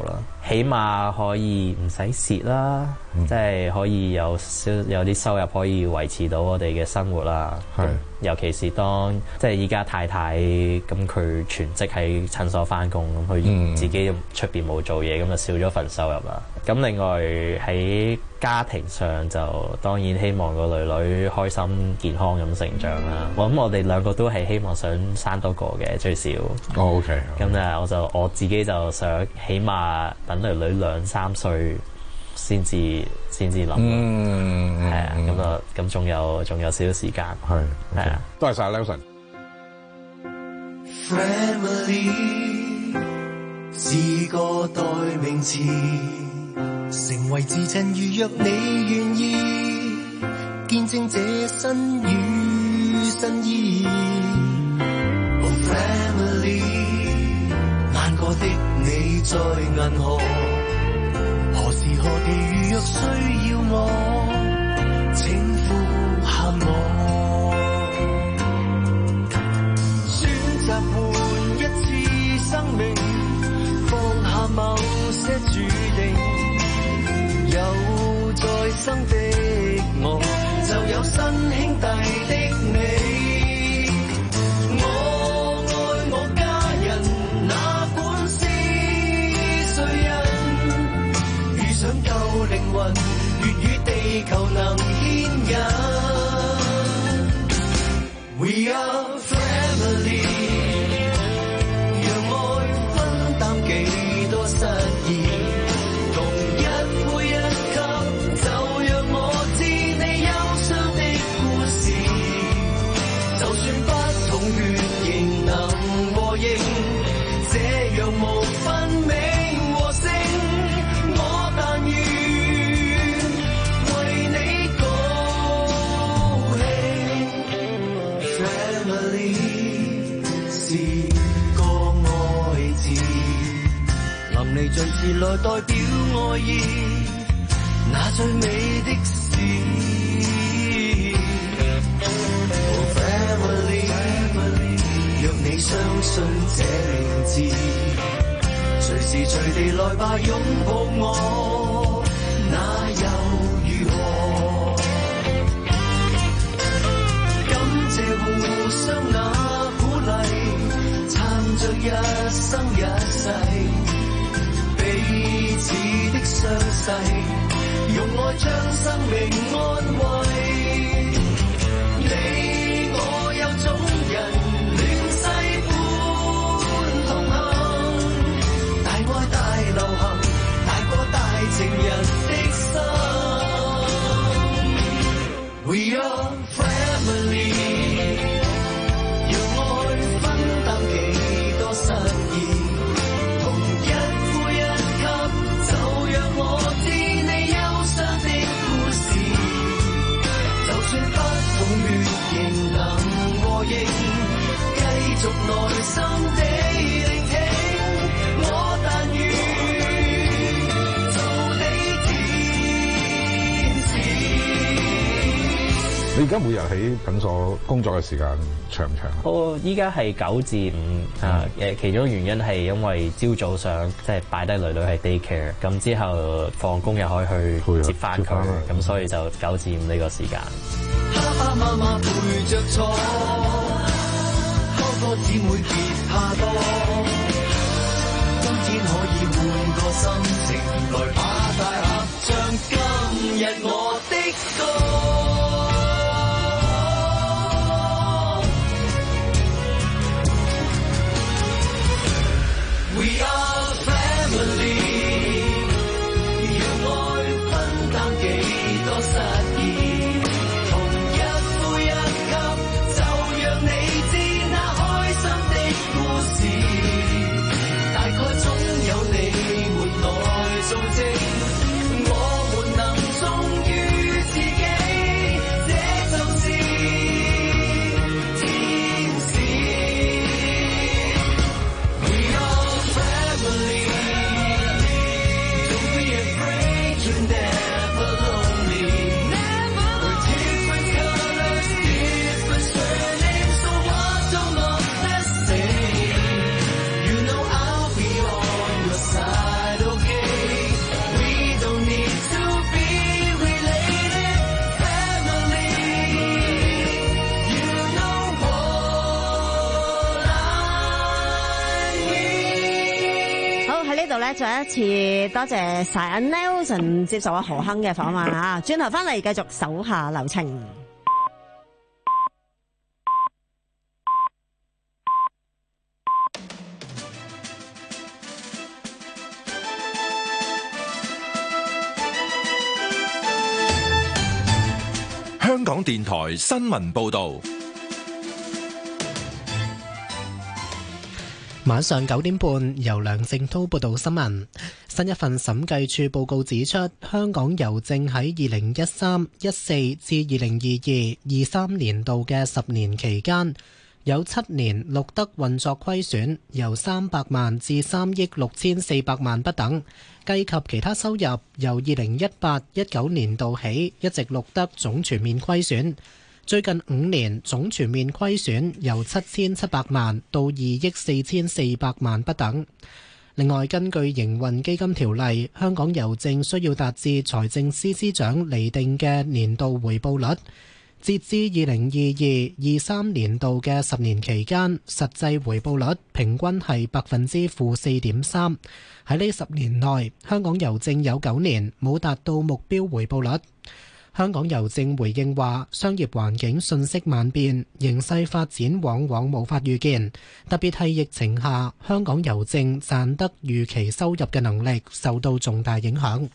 起碼可以唔使蝕啦，
嗯、
即係可以有少有啲收入可以維持到我哋嘅生活啦。
係，
尤其是當即係依家太太咁佢全職喺診所翻工，咁佢自己出邊冇做嘢，咁就少咗份收入啦。咁另外喺家庭上就當然希望個女女開心健康咁成長啦。我諗我哋兩個都係希望想生多個嘅最少。
哦 OK。
咁啊，我就我自己就想起碼等女女兩三歲先至先至諗。
嗯，
係啊，咁啊，咁仲有仲有少少時間。
係
係啊，
多謝晒 Nelson。
Family 是個代名詞，成為至親。如若你願意見證這新與新意，Oh family， 難過的你在銀河，何時何地如若需要我，請呼喊我。選擇換一次生命，放下某些注定，有再生的我，就有新兄弟的你。我愛我家人，哪管是誰人，遇上舊靈魂，願與地球能牽引。We are family。隨時來代表愛意，那最美的事。Oh family， 若你相信這名字，隨時隨地來吧擁抱我，那又如何？感謝互相那鼓勵，撐着一生一世。彼此的傷勢，用愛將生命安慰。你我有種人，亂世般同行，大愛大流行，大過大情人的心。We are family， 讓愛分擔幾多失意。繼續耐心地聆聽，我但願做你天使。
你而家每日喺診所工作嘅時間長唔長啊？
我依家係九至五啊，誒其中原因係因為朝早上即係擺低女女係 daycare，咁之後放工又可以去接翻佢，咁所以就九至五呢個時間。
爸爸媽媽陪着坐，哥哥姊妹別怕多，今天可以換個心情，來把大合唱今日我的歌。We are family， 讓愛分擔幾多失意，同一呼一吸，就讓你知那開心的故事。
度咧，再一次多謝晒阿 Nelson 接受阿何鏗嘅訪問啊！轉頭翻嚟繼續手下留情。
香港電台新聞報導。
晚上九點半，由梁正滔報道新聞。新一份審計署報告指出，香港郵政喺二零一三、一四至二零二二、二三年度嘅十年期間，有七年錄得運作虧損，由三百萬至三億六千四百萬不等。計及其他收入，由二零一八、一九年度起一直錄得總全面虧損。最近五年總全面虧損由七千七百萬到二億四千四百萬不等。另外，根據營運基金條例，香港郵政需要達至財政司司長釐定嘅年度回報率。截至二零二二、二三年度嘅十年期間，實際回報率平均係百分之負四點三。喺呢十年內，香港郵政有九年冇達到目標回報率。香港郵政回應話，商業環境瞬息萬變，形勢發展往往無法預見，特別係疫情下，香港郵政賺得預期收入嘅能力受到重大影響。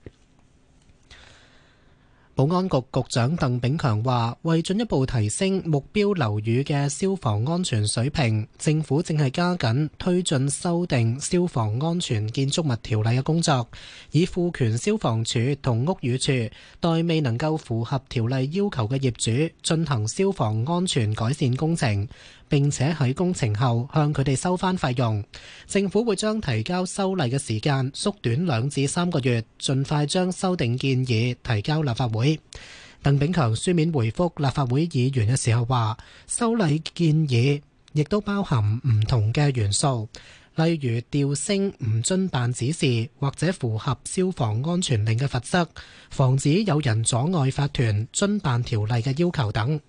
保安局局長鄧炳強話，為進一步提升目標樓宇嘅消防安全水平，政府正係加緊推進修訂消防安全建築物條例嘅工作，以賦權消防處同屋宇署代未能夠符合條例要求嘅業主進行消防安全改善工程，並且喺工程後向佢哋收返費用。政府會將提交修例嘅時間縮短兩至三個月，盡快將修訂建議提交立法會。鄧炳強書面回覆立法會議員嘅時候話，修例建議亦都包含唔同嘅元素，例如調升唔遵辦指示或者符合消防安全令嘅罰則，防止有人阻礙法團遵辦條例嘅要求等。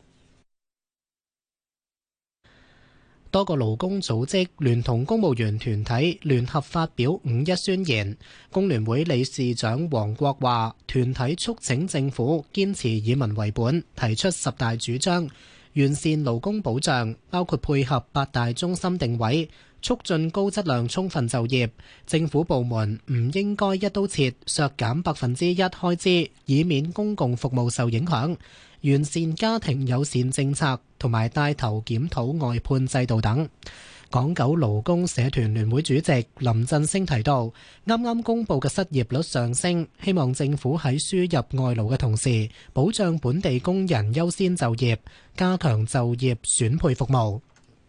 多個勞工組織聯同公務員團體聯合發表五一宣言。工聯會理事長黃國話，團體促請政府堅持以民為本，提出十大主張，完善勞工保障，包括配合八大中心定位，促進高質量充分就業。政府部門唔應該一刀切削減百分之一開支，以免公共服務受影響。完善家庭友善政策，同埋帶頭檢討外判制度等。港九勞工社團聯會主席林振昇提到，啱啱公布嘅失業率上升，希望政府喺輸入外勞嘅同時，保障本地工人優先就業，加強就業選配服務。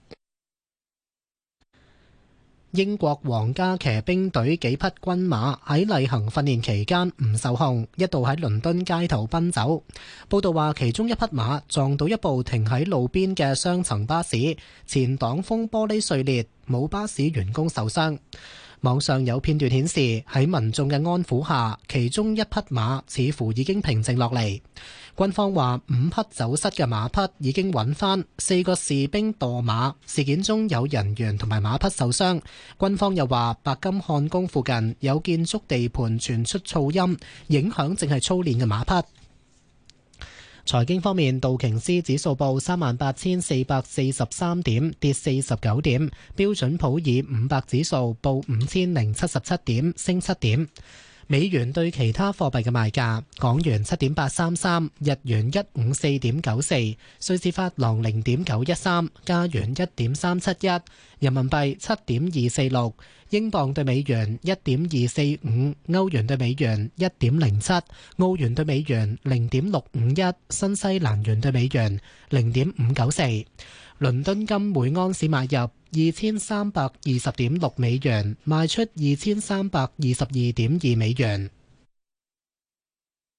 英國皇家騎兵隊幾匹軍馬喺例行訓練期間唔受控，一度喺倫敦街頭奔走。報道話，其中一匹馬撞到一部停喺路邊嘅雙層巴士，前擋風玻璃碎裂，冇巴士員工受傷。網上有片段顯示，喺民眾嘅安撫下，其中一匹馬似乎已經平靜落嚟。軍方話，五匹走失嘅馬匹已經揾返，四個士兵墮馬，事件中有人員同埋馬匹受傷。軍方又話，白金漢宮附近有建築地盤傳出噪音，影響正係操練嘅馬匹。財經方面，道瓊斯指數報三萬八千四百四十三點，跌四十九點；標準普爾五百指數報五千零七十七點，升七點。美元對其他貨幣嘅賣價：港元七點八三三，日元一五四點九四，瑞士法郎零點九一三，加元一點三七一，人民幣七點二四六，英鎊對美元一點二四五，歐元對美元一點零七，澳元對美元零點六五一，新西蘭元對美元零點五九四。倫敦金每安士買入二千三百二十點六美元，賣出二千三百二十二點二美元。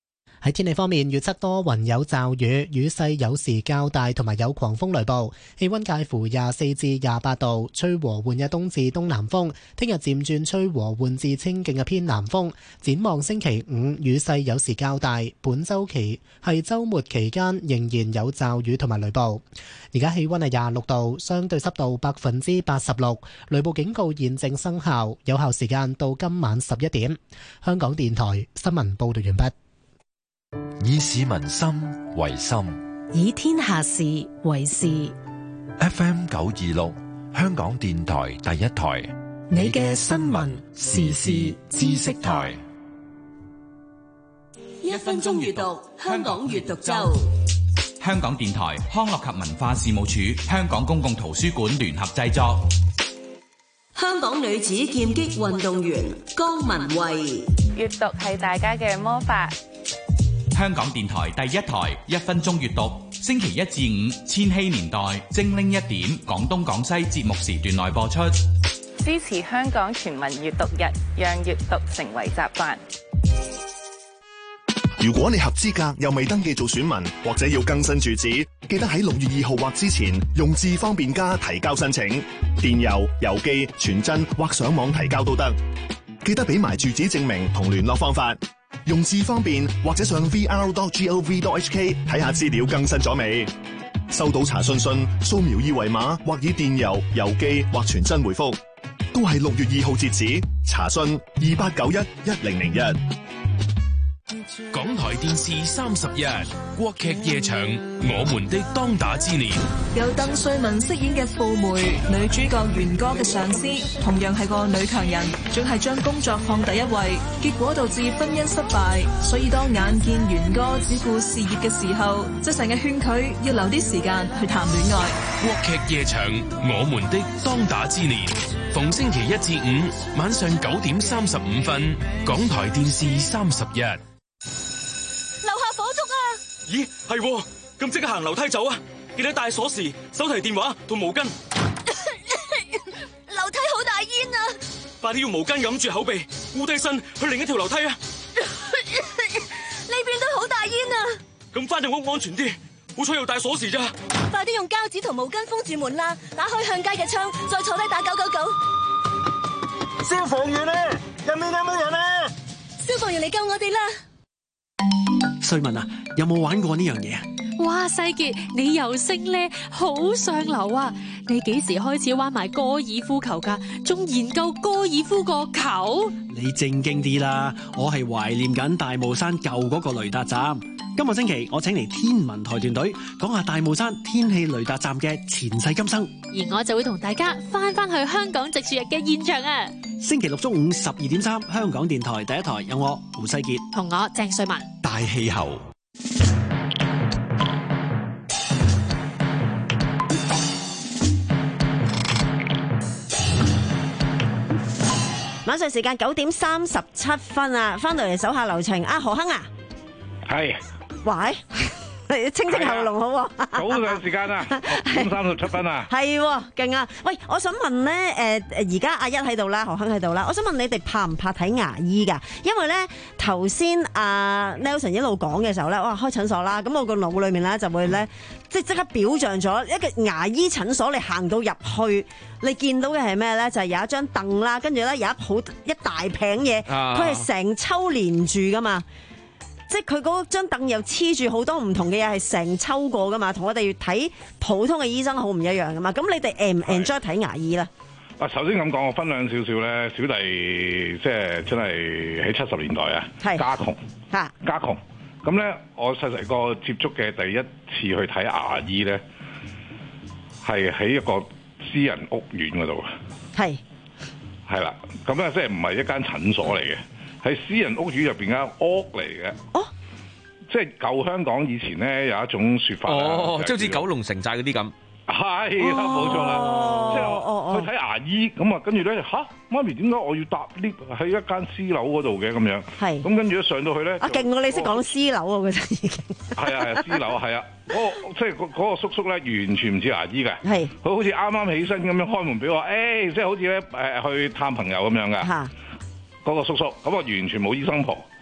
喺天氣方面，預測多雲有驟雨，雨勢有時較大，同埋有狂風雷暴。氣溫介乎廿四至廿八度，吹和緩嘅東至東南風。聽日漸轉吹和緩至清勁嘅偏南風。展望星期五，雨勢有時較大。本週期係週末期間仍然有驟雨同埋雷暴。而家氣溫係廿六度，相對濕度百分之八十六。雷暴警告現正生效，有效時間到今晚十一點。香港電台新聞報道完畢。
以市民心為心，
以天下事為事。
F M 九二六，香港電台第一台，
你嘅新聞時事知識台。
一分鐘閱讀，香港閱讀周。
香港電台康樂及文化事務署、香港公共圖書館聯合製作。
香港女子劍擊運動員江文慧。
閱讀係大家嘅魔法。
香港電台第一台一分鐘閱讀，星期一至五千禧年代精靈一點，廣東廣西節目時段內播出。
支持香港全民閱讀日，讓閱讀成為習慣。
如果你合資格又未登記做選民，或者要更新住址，記得喺六月二號或之前用智方便加提交申請，電郵、郵寄、傳真或上網提交都得。記得俾埋住址證明同聯絡方法。用智方便或者上 v r dot gov dot h k 睇下資料更新咗未？收到查詢信，掃描二維碼或以電郵、郵寄或傳真回覆，都係六月二號截止。查詢二八九一一零零一。
港台電視三十日國劇夜場，我們的當打之年，
由鄧萃雯飾演嘅傅梅，女主角元歌嘅上司，同樣係個女強人，總係將工作放第一位，結果導致婚姻失敗。所以當眼見元歌只顧事業嘅時候，就成日勸佢要留啲時間去談戀愛。
國劇夜場，我們的當打之年，逢星期一至五晚上九點三十五分，港台電視三十日。
咦，係喎，咁即刻行樓梯走啊！記得帶鎖匙、手提電話同毛巾。
樓梯好大煙啊！
快啲用毛巾揞住口鼻，烏低身去另一條樓梯啊！
呢邊都好大煙啊！
咁翻入屋安全啲，好彩又帶鎖匙咋！
快啲用膠紙同毛巾封住門啦，打開向街嘅窗，再坐低打九九九。
消防員啊，入面有冇人啊？
消防員嚟救我哋啦！
萃雯啊，有冇玩過呢樣嘢啊？
哇，世傑，你又升咧，好上流啊！你幾時開始玩埋高爾夫球噶？仲研究高爾夫個球？
你正經啲啦，我係懷念緊大霧山舊嗰個雷達站。今個星期我請嚟天文台團隊講下大霧山天氣雷達站嘅前世今生，
而我就會同大家翻翻去香港植樹日嘅現場啊！
星期六中午十二點三，香港電台第一台有我胡世傑
同我鄭萃雯。
大氣候。
晚上時間九點三十七分啊，翻到嚟手下留情啊，何亨啊，
係，
喂，清清喉嚨好喎，
早上時間啊，六點三十七分啊，
係喎，勁啊！喂，我想問咧，誒誒，而家阿一喺度啦，何亨喺度啦，我想問你哋怕唔怕睇牙醫㗎？因為咧頭先阿 Nelson 一路講嘅時候咧，哇，開診所啦，咁我個腦裏面咧就會咧，即係即刻表象咗一個牙醫診所，你行到入去，你見到嘅係咩咧？就係、是、有一張凳啦，跟住咧有一好一大餅嘢，佢係成抽連住噶嘛。即係佢嗰張凳又黐住好多唔同嘅嘢，係成抽過噶嘛，同我哋睇普通嘅醫生好唔一樣噶嘛。咁你哋 en 唔 enjoy 睇牙醫咧？
啊，首先咁講，我分享少少咧，小弟即係真係喺七十年代啊，家窮
嚇，
家窮。咁咧，我細細個接觸嘅第一次去睇牙醫咧，係喺一個私人屋苑嗰度。係係啦，咁咧即係唔係一間診所嚟嘅。係私人屋苑入邊間屋嚟嘅，哦，即係舊香港以前咧有一種説法，
哦，即係好似九龍城寨嗰啲咁，
係啦，冇錯啦，即係去睇牙醫咁啊，跟住咧嚇，媽咪點解我要搭 lift 喺一間私樓嗰度嘅咁樣？係，咁跟住一上到去咧，
啊勁喎，你識講私樓啊，嗰陣已經
係啊係啊，私樓係啊，嗰個即係嗰嗰個叔叔咧，完全唔似牙醫嘅，係，佢好似啱啱起身咁樣開門俾我，誒，即係好似咧誒去探朋友咁樣嘅。嗰個叔叔咁啊，完全冇醫生袍，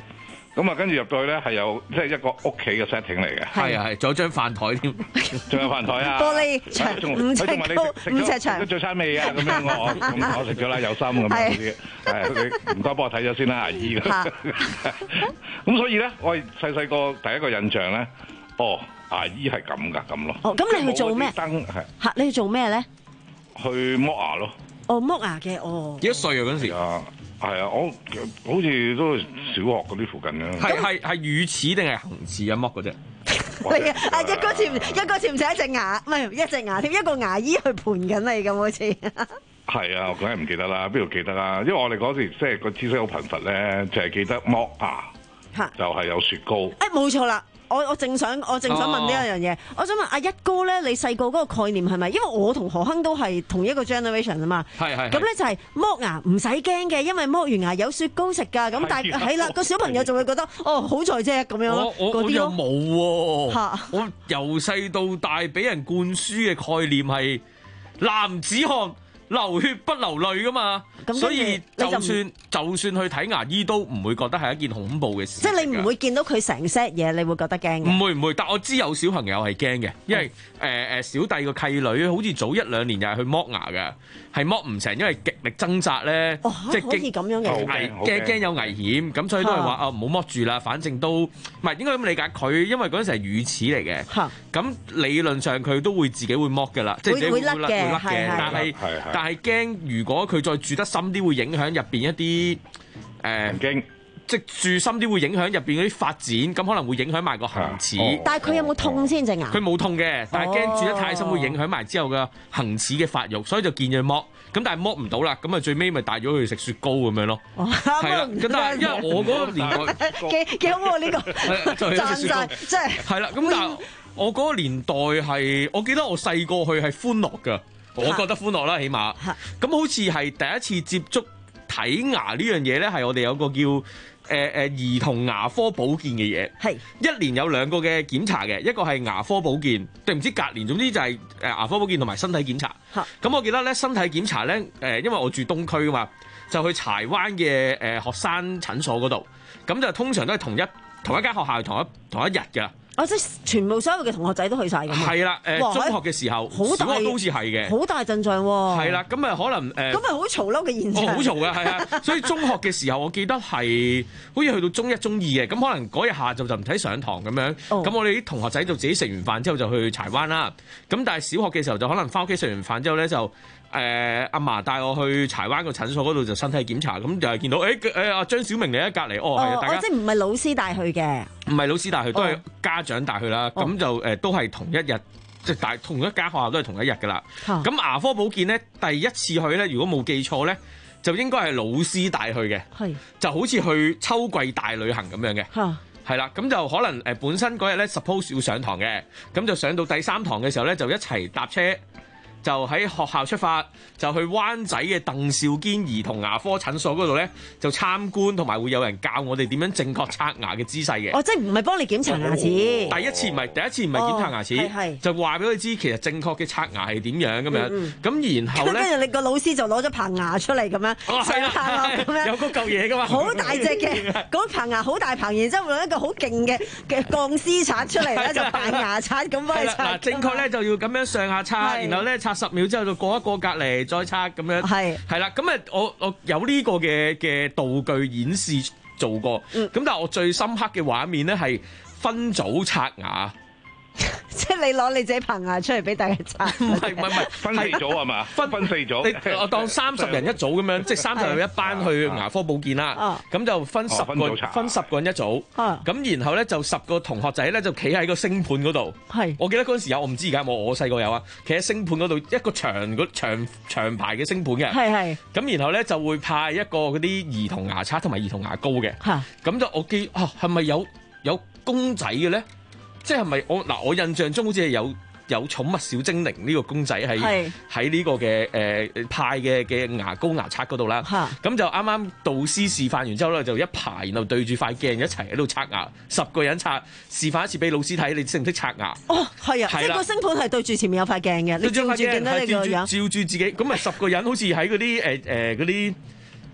咁啊，跟住入到去咧係有即係一個屋企嘅 setting 嚟嘅。
係啊係，仲有張飯台添，
仲有飯台啊，
玻璃牆五尺高五尺長，
食咗早餐未啊？咁樣我咁我食咗啦，有心咁樣嗰啲。係你唔該幫我睇咗先啦，阿姨。咁所以咧，我係細細個第一個印象咧，哦，牙醫係咁噶咁咯。
哦，咁你去做咩？
燈係
嚇，你去做咩咧？
去剝牙咯。
哦，剝牙嘅，哦。
幾多歲啊嗰陣時？
啊，係啊，我好似都小學嗰啲附近嘅。
係係係乳齒定係恆齒啊剝嗰隻？
你啊，一個潛一個潛唔係一隻牙，唔係一隻牙添，一個牙醫去盤緊你咁好似。
係啊，我梗係唔記得啦，邊度記得啦？因為我哋嗰時即係個知識好貧乏咧，就係、是、記得剝牙，就係、是、有雪糕。誒、
欸，冇錯啦。我我正想我正想問呢一樣嘢，我想問阿一哥咧，你細個嗰個概念係咪？因為我同何亨都係同一個 generation 啊嘛。
係係。
咁咧就係剝牙唔使驚嘅，因為剝完牙有雪糕食㗎。咁但係係啦，個小朋友就會覺得哦好在啫咁樣咯。
我我我又冇喎。
嚇！
我由細到大俾人灌輸嘅概念係男子漢。流血不流淚噶嘛，所以就算就算去睇牙醫都唔會覺得係一件恐怖嘅事。
即係你唔會見到佢成 set 嘢，你會覺得驚嘅。
唔會唔會，但我知有小朋友係驚嘅，因為誒誒、嗯呃、小弟個契女好似早一兩年又係去剝牙嘅，係剝唔成，因為極力掙扎咧，
哦、
即係
可以咁樣嘅
危驚驚有危險，咁所以都係話啊唔好剝住啦，反正都唔係應該咁理解佢，因為嗰陣時係乳齒嚟嘅，咁理論上佢都會自己會剝嘅啦，即係自己會甩嘅，但係但係驚如果佢再住得深啲，會影響入邊一啲誒
驚。
即住深啲會影響入邊嗰啲發展，咁可能會影響埋個恆齒。
但係佢有冇痛先隻牙？
佢冇痛嘅，但係驚住得太深會影響埋之後嘅恆齒嘅發育，所以就建議佢剝。咁但係剝唔到啦，咁啊最尾咪帶咗佢食雪糕咁樣咯。係啦，咁但係因為我嗰個年代
幾幾好喎呢個，讚讚即係
係啦。咁但係我嗰個年代係，我記得我細個去係歡樂㗎，我覺得歡樂啦，起碼。咁好似係第一次接觸睇牙呢樣嘢咧，係我哋有個叫。誒誒、呃、兒童牙科保健嘅嘢，係一年有兩個嘅檢查嘅，一個係牙科保健，定唔知隔年，總之就係誒牙科保健同埋身體檢查。咁我記得咧身體檢查咧，誒、呃、因為我住東區㗎嘛，就去柴灣嘅誒、呃、學生診所嗰度，咁就通常都係同一同一間學校同一同一日㗎。
哦，即係全部所有嘅同學仔都去晒咁啊！
係啦，誒中學嘅時候，好大小學都好似係嘅，
好大陣仗喎。
係啦，咁啊可能誒，
咁咪好嘈咯嘅現場。
好嘈㗎，係啊！所以中學嘅時候，我記得係好似去到中一、中二嘅，咁可能嗰日下晝就唔使上堂咁樣。咁、哦、我哋啲同學仔就自己食完飯之後就去柴灣啦。咁但係小學嘅時候就可能翻屋企食完飯之後咧就。誒阿嫲帶我去柴灣個診所嗰度就身體檢查，咁就係見到誒誒阿張小明嚟喺隔離，哦係啊，大家、
哦、即係唔係老師帶去嘅？唔
係老師帶去，都係家長帶去啦。咁、哦、就誒、呃、都係同一日，即係大同一間學校都係同一日噶啦。咁、啊、牙科保健咧，第一次去咧，如果冇記錯咧，就應該係老師帶去嘅，係就好似去秋季大旅行咁樣嘅。嚇係啦，咁就可能誒本身嗰日咧 suppose 要上堂嘅，咁就上到第三堂嘅時候咧，就一齊搭車。就喺學校出發，就去灣仔嘅鄧肇堅兒童牙科診所嗰度咧，就參觀同埋會有人教我哋點樣正確刷牙嘅姿勢嘅。
哦，即係唔係幫你檢查牙齒？
第一次唔係，第一次唔係檢查牙齒，哦、就話俾佢知其實正確嘅刷牙係點樣咁樣。咁、嗯嗯、然後咧，跟住你個老師就攞咗棚牙出嚟咁樣，哦係啦，咁樣有嗰嚿嘢噶嘛，
好大隻嘅，嗰棚牙好大棚，然之後用一個好勁嘅嘅鋼絲刷出嚟咧，就扮牙刷咁幫你刷。
嗱，正確咧就要咁樣上下刷，然後咧刷十秒之後就過一過隔離再刷咁樣。係係啦，咁誒我我有呢個嘅嘅道具演示做過，咁、嗯、但係我最深刻嘅畫面咧係分組刷牙。
即係你攞你自己棚牙出嚟俾大家刷，
唔係唔係唔係分四組係嘛？分分四組，我當三十人一組咁樣，即係三十人一班去牙科保健啦。咁就分十個，分十個人一組。咁然後咧就十個同學仔咧就企喺個星盤嗰度。係，我記得嗰陣時有，我唔知而家有冇，我細個有啊。企喺星盤嗰度，一個長個長長排嘅星盤嘅。係係。咁然後咧就會派一個嗰啲兒童牙刷同埋兒童牙膏嘅。嚇。咁就我記啊，係咪有有公仔嘅咧？即係咪我嗱？我印象中好似係有有寵物小精靈呢個公仔喺喺呢個嘅誒、呃、派嘅嘅牙膏牙刷嗰度啦。咁就啱啱導師示範完之後咧，就一排然後對住塊鏡一齊喺度刷牙，十個人刷，示範一次俾老師睇，你識唔識刷牙？
哦，係啊，即係個星盤係對住前面有塊鏡嘅，你照住見到你個樣，
照住自己咁咪十個人好似喺嗰啲誒誒嗰啲。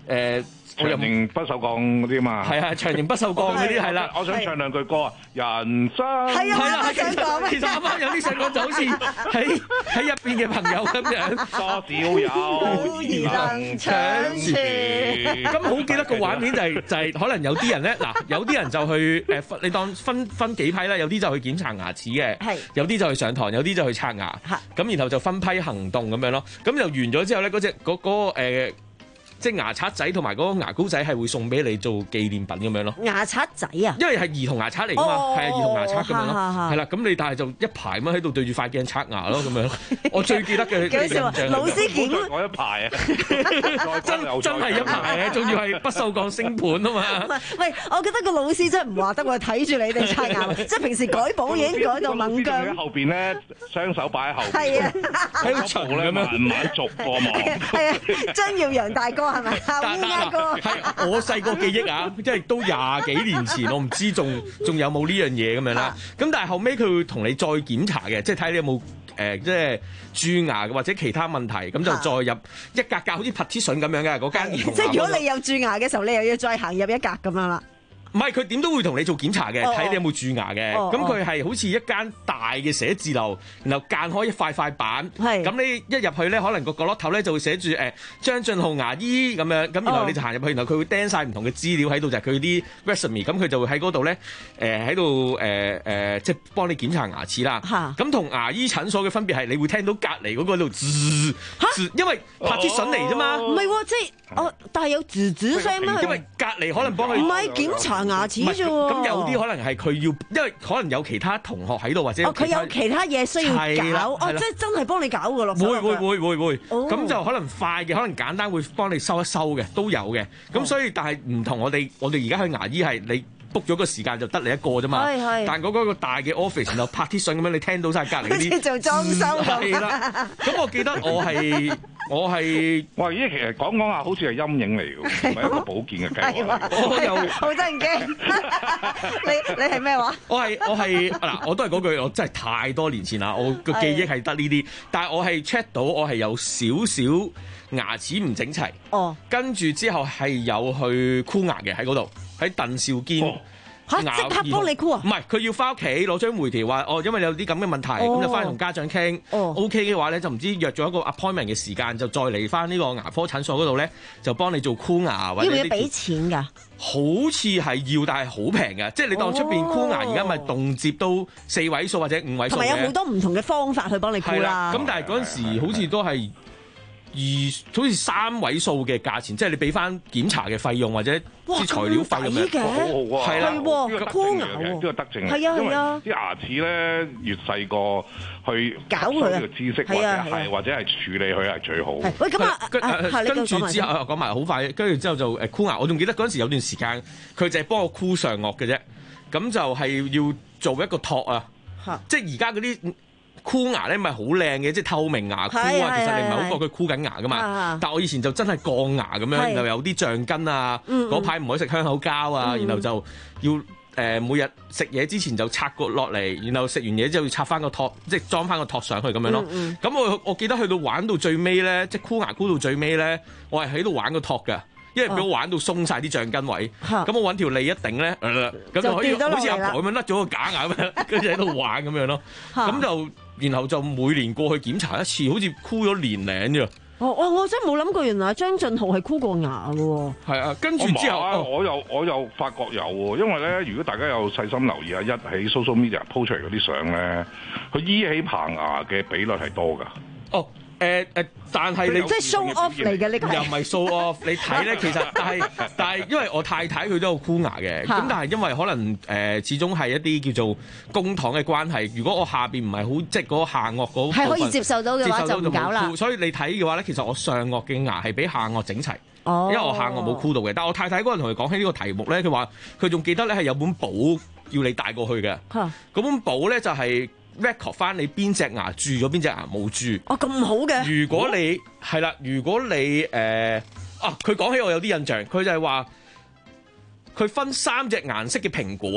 誒。
長形不鏽鋼嗰啲嘛，
係啊，長形不鏽鋼嗰啲係啦。
我想唱兩句歌啊，人生
係啊，我想講
其實啱啱有啲想講就好似喺喺入邊嘅朋友咁樣，
多少友誼能長存。
咁好記得個畫面就係就係可能有啲人咧，嗱有啲人就去誒分，你當分分幾批啦，有啲就去檢查牙齒嘅，
係
有啲就去上堂，有啲就去刷牙，咁然後就分批行動咁樣咯。咁就完咗之後咧，嗰隻嗰嗰誒。即係牙刷仔同埋嗰個牙膏仔係會送俾你做紀念品咁樣咯。
牙刷仔啊，
因為係兒童牙刷嚟㗎嘛，係啊兒童牙刷咁樣咯，係啦。咁你但係就一排咁喺度對住塊鏡刷牙咯咁樣。我最記得嘅印象係
老師檢
我一排啊，
真真係一排啊，仲要係不鏽鋼星盤啊嘛。
喂，我覺得個老師真係唔話得喎，睇住你哋刷牙，即係平時改簿已經改到猛姜。
喺後邊咧，雙手擺喺後邊，
係啊，
喺度巡咧，
慢慢逐個望。
係啊，張耀揚大哥。係咪？烏鴉哥
係我細個記憶啊，即係都廿幾年前，我唔知仲仲有冇呢樣嘢咁樣啦。咁但係後尾佢會同你再檢查嘅，即係睇你有冇誒、呃，即係蛀牙或者其他問題，咁就再入一格格，好似 partition 咁樣嘅嗰間兒童牙。
即係如果你有蛀牙嘅時候，你又要再行入一格咁樣啦。
唔係，佢點都會同你做檢查嘅，睇、oh. 你有冇蛀牙嘅。咁佢係好似一間大嘅寫字樓，然後間開一塊塊板。係。咁你一入去咧，可能個角落頭咧就會寫住誒張俊浩牙醫咁樣。咁然後你就行入去，然後佢會釘晒唔同嘅資料喺度，就係佢啲 resume。咁佢就會喺嗰度咧誒喺度誒誒，即係幫你檢查牙齒啦。嚇。咁同牙醫診所嘅分別係，你會聽到隔離嗰個喺度吱吱，因為拍啲筍嚟啫嘛。
唔係喎，即係哦，但係有吱吱聲咩？
因為隔離可能幫佢。
唔係檢查牙齒啫喎。
咁有啲可能係佢要，因為可能有其他同學喺度或者
哦，佢有其他嘢需要搞，哦，即係真係幫你搞㗎咯。
會會會會會，咁就可能快嘅，可能簡單會幫你收一收嘅，都有嘅。咁所以但係唔同我哋，我哋而家去牙醫係你 book 咗個時間就得你一個啫嘛。係係。但嗰嗰個大嘅 office 然後拍啲相咁樣，你聽到晒隔離嗰啲
做裝修咁。
係啦。咁我記得我係。我係
哇！咦，其實講講下好似係陰影嚟嘅，唔係一個保健嘅計劃。
我又
好得人驚。你你係咩話？
我係我係嗱，我都係嗰句，我真係太多年前啦，我個記憶係得呢啲。但係我係 check 到我係有少少牙齒唔整齊。哦。跟住之後係有去箍牙嘅喺嗰度，喺鄧肇堅。哦
嚇！即刻幫你箍啊？
唔係，佢要翻屋企攞張回條話，哦，因為有啲咁嘅問題，咁、哦、就翻去同家長傾。哦、OK 嘅話咧，就唔知約咗一個 appointment 嘅時間，就再嚟翻呢個牙科診所嗰度咧，就幫你做箍牙或者。要唔要
俾錢㗎？
好似係要，但係好平嘅，即係你當出邊箍牙而家咪動輒都四位數或者五位數。同埋
有好多唔同嘅方法去幫你箍啦。
咁但係嗰陣時好似都係。而好似三位數嘅價錢，即係你俾翻檢查嘅費用或者啲材料費咁樣，
好好啊，
係啦，
箍牙呢個德政嚟嘅，
係啊係啊，
啲牙齒咧越細個去
搞佢啊，
知識或者係或者係處理佢係最好。
喂，咁啊，
跟住之後講埋好快，跟住之後就誒箍牙。我仲記得嗰陣時有段時間，佢就係幫我箍上顎嘅啫，咁就係要做一個托啊，即係而家嗰啲。箍牙咧咪好靚嘅，即係透明牙箍啊！其實你唔係好覺佢箍緊牙噶嘛。但我以前就真係鋼牙咁樣，然後有啲橡筋啊，嗰排唔可以食香口膠啊，然後就要誒、呃、每日食嘢之前就拆個落嚟，然後食完嘢之後要插翻個托，即係裝翻個托上去咁樣咯。咁、嗯嗯、我我記得去到玩到最尾咧，即係箍牙箍到最尾咧，我係喺度玩個托㗎。因為俾我玩到鬆晒啲橡筋位，咁、啊、我揾條脷一頂咧，咁、呃、就可以好似阿婆咁樣甩咗個假牙咁樣，跟住喺度玩咁樣咯。咁就然後就每年過去檢查一次，好似箍咗年零啫。
哦，我我真係冇諗過，原來張俊浩係箍過牙嘅喎。
係啊，跟住之後，
我，我又我又發覺有喎，因為咧，如果大家有細心留意啊，一喺 social media po 出嚟嗰啲相咧，佢依起棚牙嘅比率係多㗎。哦。
誒、呃、誒、呃，但係你
即係 show off 嚟嘅呢個，
又唔係 show off。你睇咧，其實但係但係，因為我太太佢都有箍牙嘅，咁但係因為可能誒、呃，始終係一啲叫做公帑嘅關係。如果我下邊唔係好即係嗰個下顎嗰係
可以接受到嘅話，就唔搞啦。
所以你睇嘅話咧，其實我上顎嘅牙係比下顎整齊，哦、因為我下顎冇箍到嘅。但係我太太嗰日同佢講起呢個題目咧，佢話佢仲記得咧係有本簿要你帶過去嘅。嗰本簿咧就係、是。record 翻你邊隻牙蛀咗，邊隻牙冇蛀。
哦，咁好嘅。
如果你係啦、哦，如果你誒、呃、啊，佢講起我有啲印象，佢就係話佢分三隻顏色嘅蘋果嘅。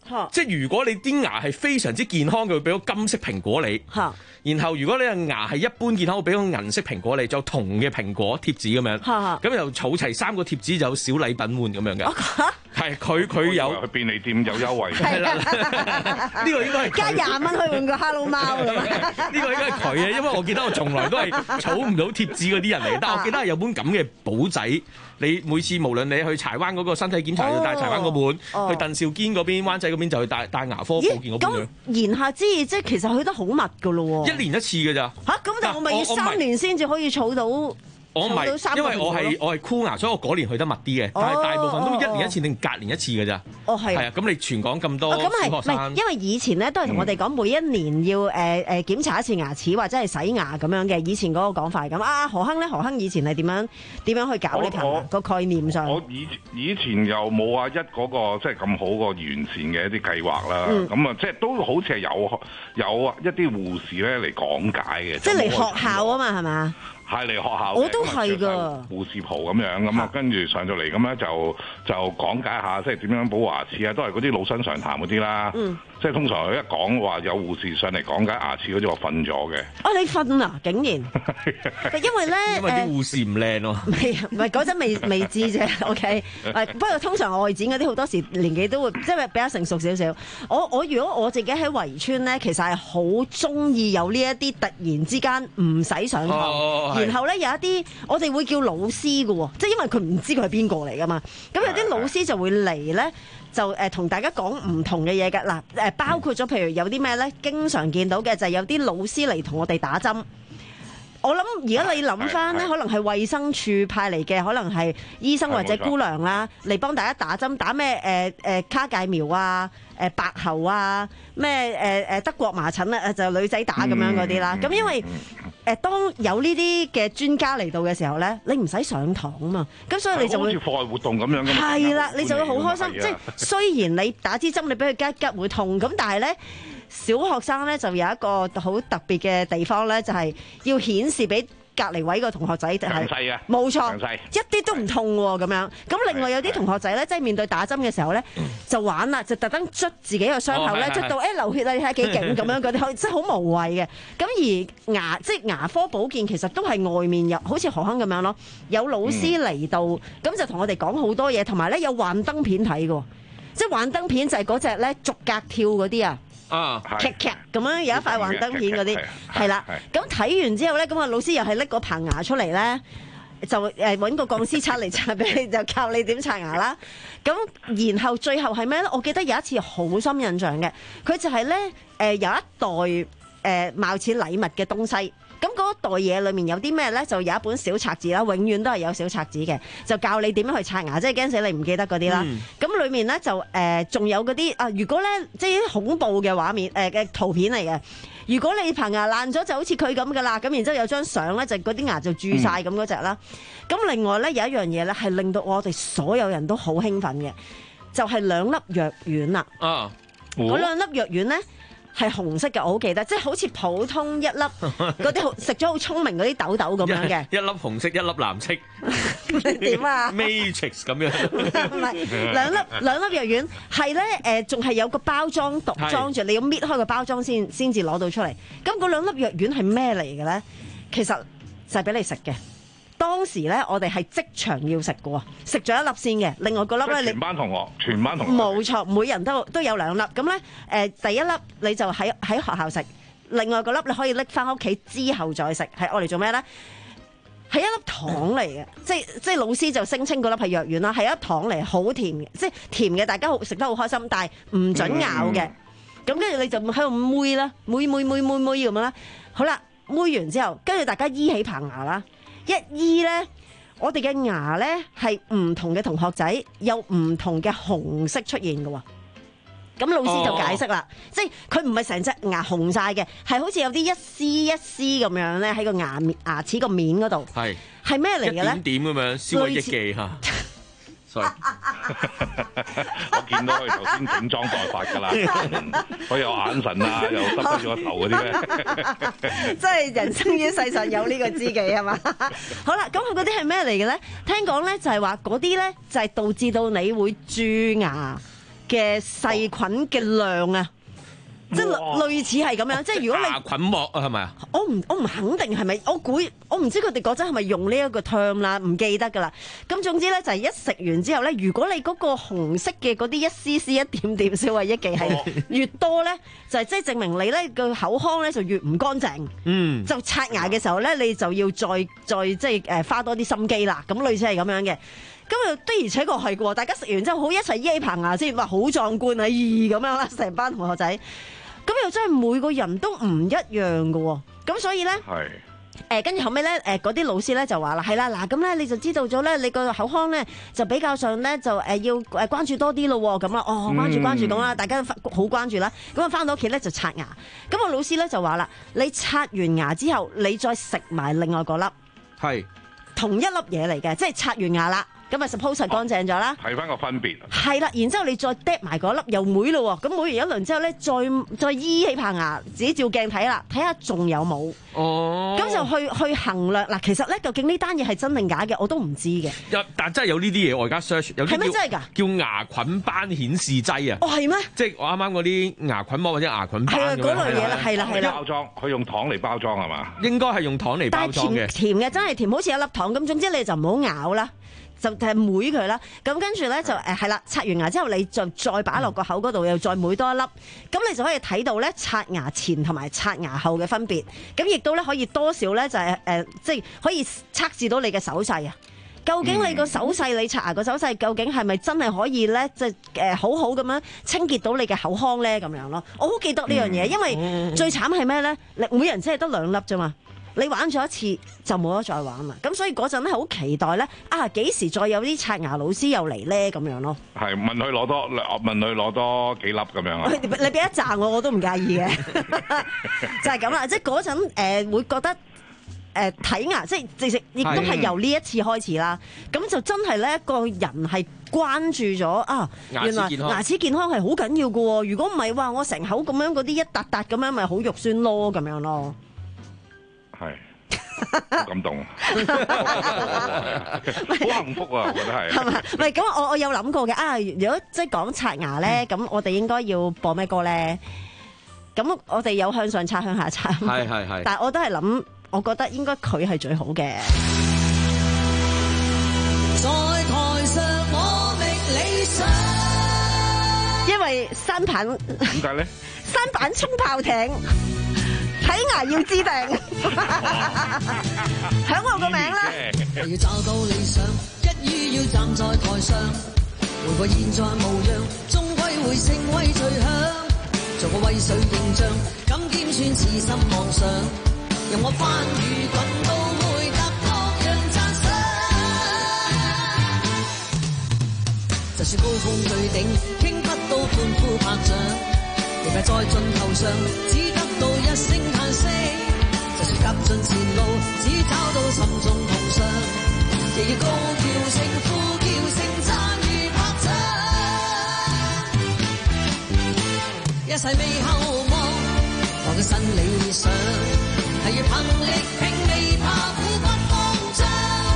即係如果你啲牙係非常之健康，佢會俾個金色蘋果你。然後如果你嘅牙係一般健康，會俾個銀色蘋果你，就銅嘅蘋果貼紙咁樣。咁又儲齊三個貼紙就有小禮品換咁樣嘅。係佢佢有
去便利店有優惠。
係啦，呢個應該係
加廿蚊去換個 Hello 貓咁。
呢個應該係佢啊，因為我記得我從來都係儲唔到貼紙嗰啲人嚟，但係我記得係有本咁嘅簿仔。你每次無論你去柴灣嗰個身體檢查要帶柴灣嗰本，哦、去鄧肇堅嗰邊、灣仔嗰邊就去帶帶牙科保健嗰本。
咁言下之意，即係其實去得好密噶咯喎。
一年一次㗎咋？
嚇、啊，咁但係我咪要三年先至可以儲到。
我唔係，因為我係我係箍牙，所以我嗰年去得密啲嘅。但係大部分都一年一次定隔年一次㗎咋。
哦，係。
係啊，咁你全港咁多
小
學生，
因為以前咧都係同我哋講每一年要誒誒、呃、檢查一次牙齒或者係洗牙咁樣嘅。以前嗰個講法係咁啊。何亨咧，何亨以前係點樣點樣去搞呢排個概念上？
我以以前又冇話一嗰個即係咁好個完善嘅一啲計劃啦。咁啊、嗯，即係都好似係有有一啲護士咧嚟講解嘅。
即係嚟學校啊嘛，係咪？
係嚟學校，
我都係噶
護士袍咁樣咁啊，跟住上到嚟咁咧就就講解下，即係點樣保護牙齒啊，都係嗰啲老生常談嗰啲啦。嗯，即係通常一講話有護士上嚟講解牙齒嗰啲，我瞓咗嘅。
啊，你瞓啊？竟然？因為咧，
因為啲護士唔靚咯。
未，唔係嗰陣未未知啫。OK，不過通常外展嗰啲好多時年紀都會即係比較成熟少少。我我如果我自己喺圍村咧，其實係好中意有呢一啲突然之間唔使上堂。哦。然後咧有一啲我哋會叫老師嘅喎，即係因為佢唔知佢係邊個嚟噶嘛，咁有啲老師就會嚟咧，就誒同大家講唔同嘅嘢㗎。嗱誒，包括咗譬如有啲咩咧，經常見到嘅就係有啲老師嚟同我哋打針。我諗而家你諗翻咧，可能係衛生署派嚟嘅，可能係醫生或者姑娘啦，嚟幫大家打針，打咩誒誒卡介苗啊、誒白喉啊、咩誒誒德國麻疹啊，就女仔打咁樣嗰啲啦。咁因為誒當有呢啲嘅專家嚟到嘅時候咧，你唔使上堂啊嘛，咁所以你就會
好似課外活動咁樣嘅。
係啦，你就會好開心。即係雖然你打支針，你俾佢吉吉會痛，咁但係咧。小學生咧就有一個好特別嘅地方咧，就係、是、要顯示俾隔離位個同學仔係冇錯，一啲都唔痛喎咁樣。咁另外有啲同學仔咧，即係面對打針嘅時候咧，就玩啦，就特登捽自己個傷口咧，捽、哦、到誒、欸、流血啊！你睇下幾勁咁樣嗰啲，即係好無謂嘅。咁而牙即係牙科保健，其實都係外面有，好似何亨咁樣咯，有老師嚟到，咁、嗯、就同我哋講好多嘢，同埋咧有幻燈片睇嘅，即係幻燈片就係嗰隻咧逐格跳嗰啲啊。
啊，
劇劇咁樣有一塊幻燈片嗰啲，係啦。咁睇完之後咧，咁啊老師又係拎個棚牙出嚟咧，就誒揾個鋼絲刷嚟刷俾你，就教你點刷牙啦。咁然後最後係咩咧？我記得有一次好深印象嘅，佢就係咧誒有一袋誒、呃、貌似禮物嘅東西。咁嗰袋嘢裏面有啲咩咧？就有一本小冊子啦，永遠都係有小冊子嘅，就教你點樣去刷牙，即係驚死你唔記得嗰啲啦。咁、嗯、裏面咧就誒仲、呃、有嗰啲啊，如果咧即係啲恐怖嘅畫面誒嘅、呃、圖片嚟嘅，如果你棚牙爛咗就好似佢咁噶啦，咁然之後有張相咧就嗰啲牙就蛀晒咁嗰隻啦。咁、嗯、另外咧有一樣嘢咧係令到我哋所有人都好興奮嘅，就係、是、兩粒藥丸啦。啊，嗰、哦、兩粒藥丸咧。係紅色嘅，我好記得，即係好似普通一粒嗰啲食咗好聰明嗰啲豆豆咁樣嘅，
一粒紅色，一粒藍色，
點啊
？Matrix 咁樣，
唔係兩粒兩粒藥丸係咧誒，仲係有個包裝袋裝住，你要搣開個包裝先先至攞到出嚟。咁嗰兩粒藥丸係咩嚟嘅咧？其實就係俾你食嘅。當時咧，我哋係即場要食嘅喎，食咗一粒先嘅，另外嗰粒咧，你
全班同學，全班同學，
冇錯，每人都都有兩粒。咁咧，誒第一粒你就喺喺學校食，另外嗰粒你可以拎翻屋企之後再食，係我嚟做咩咧？係一粒糖嚟嘅，即係即係老師就聲稱嗰粒係藥丸啦，係一粒糖嚟，好甜嘅，即係甜嘅，大家好食得好開心，但係唔準咬嘅。咁跟住你就喺度搣啦，搣搣搣搣搣咁樣啦。好啦，搣完之後，跟住大家醫起棚牙啦。一醫咧，我哋嘅牙咧係唔同嘅同學仔有唔同嘅紅色出現嘅喎。咁老師就解釋啦，哦、即係佢唔係成隻牙紅晒嘅，係好似有啲一絲一絲咁樣咧喺個牙面牙齒個面嗰度。係係咩嚟嘅咧？一點點咁樣，消毀益記嚇。
我見到佢頭先整裝待發㗎啦，佢有眼神啊，又耷低咗個頭嗰啲咧，
即係人生於世上有呢個知己係嘛？好啦，咁佢嗰啲係咩嚟嘅咧？聽講咧就係話嗰啲咧就係導致到你會蛀牙嘅細菌嘅量啊！即係類似係咁樣，即係如果你
牙菌膜啊，係咪啊？
我唔我唔肯定係咪，我估我唔知佢哋嗰陣係咪用呢一個 term 啦，唔記得㗎啦。咁總之咧就係一食完之後咧，如果你嗰個紅色嘅嗰啲一絲絲一點點消化益記係越多咧，就係即係證明你咧個口腔咧就越唔乾淨。嗯，就刷牙嘅時候咧，你就要再再即係誒花多啲心機啦。咁類似係咁樣嘅。咁啊的而且確係喎，大家食完之後好一齊依起棚牙先，哇好壯觀啊！咦咁樣啦，成班同學仔，咁又真係每個人都唔一樣㗎喎。咁所以咧，誒跟住後尾咧，誒嗰啲老師咧就話啦，係啦，嗱咁咧你就知道咗咧，你個口腔咧就比較上咧就誒要誒關注多啲咯喎，咁啦，哦關注關注咁啦，大家都好關注啦。咁啊翻到屋企咧就刷牙，咁個老師咧就話啦，你刷完牙之後，你再食埋另外嗰粒，係同一粒嘢嚟嘅，即係刷完牙啦。咁啊 suppose 係乾淨咗啦，
睇翻個分別。
係啦，然之後你再嗒埋嗰粒又妹咯喎，咁妹完一輪之後咧，再再依起棚牙，自己照鏡睇啦，睇下仲有冇。哦。咁就去去衡量嗱，其實咧究竟呢單嘢係真定假嘅，我都唔知嘅。
有，但真係有呢啲嘢，我而家 search 有啲叫
係咩真係㗎？
叫牙菌斑顯示劑啊。
哦，係咩？
即係我啱啱嗰啲牙菌膜或者牙菌斑
係啊，嗰類嘢啦，係啦，係啦。
包裝，佢用糖嚟包裝係嘛？
應該係用糖嚟包裝嘅。
但係甜甜嘅，真係甜，好似一粒糖咁。總之你就唔好咬啦。就係妹佢啦，咁跟住咧就誒係啦，刷完牙之後你就再擺落個口嗰度，又再妹多一粒，咁你就可以睇到咧刷牙前同埋刷牙後嘅分別，咁亦都咧可以多少咧就係誒即係可以測試到你嘅手勢啊。究竟你個手勢，你刷牙個手勢，究竟係咪真係可以咧，即係誒好好咁樣清潔到你嘅口腔咧？咁樣咯，我好記得呢樣嘢，因為最慘係咩咧？你每人只係得兩粒啫嘛。你玩咗一次就冇得再玩啦，咁所以嗰陣咧好期待咧，啊幾時再有啲刷牙老師又嚟咧咁樣咯？
係問佢攞多，問佢攞多幾粒咁樣啊？
你你俾一紮我我都唔介意嘅，就係咁啦。即係嗰陣誒會覺得誒睇牙，即係直直亦都係由呢一次開始啦。咁就真係咧個人係關注咗啊，原來牙齒健康係好緊要㗎喎。如果唔係話我成口咁樣嗰啲一笪笪咁樣，咪好肉酸咯咁樣咯。
係，好感動，好幸福啊！我覺得係。係嘛？
唔係咁，我我有諗過嘅啊。如果即係講刷牙咧，咁、嗯、我哋應該要播咩歌咧？咁我哋有向上刷、向下刷。係係係。但係我都係諗，我覺得應該佢係最好嘅。在台上我覓理想，因為山棒
點解咧？
山板衝炮艇。睇牙要知定，響我個名啦。要找到理想，一於要站在台上，回過現在模樣，終歸會成為最響。做個威水形象，敢兼算痴心妄想，讓我翻與滾都會得各樣讚賞。就算高峰最頂，傾不到歡呼拍掌，亦係在盡頭上，只得到一聲嘆息。就算踏盡前路，只找到心中同傷，亦要高叫聲、呼叫聲、讚譽拍掌。一世未後望，我嘅新理想係要憑力拼，未怕苦不慌張。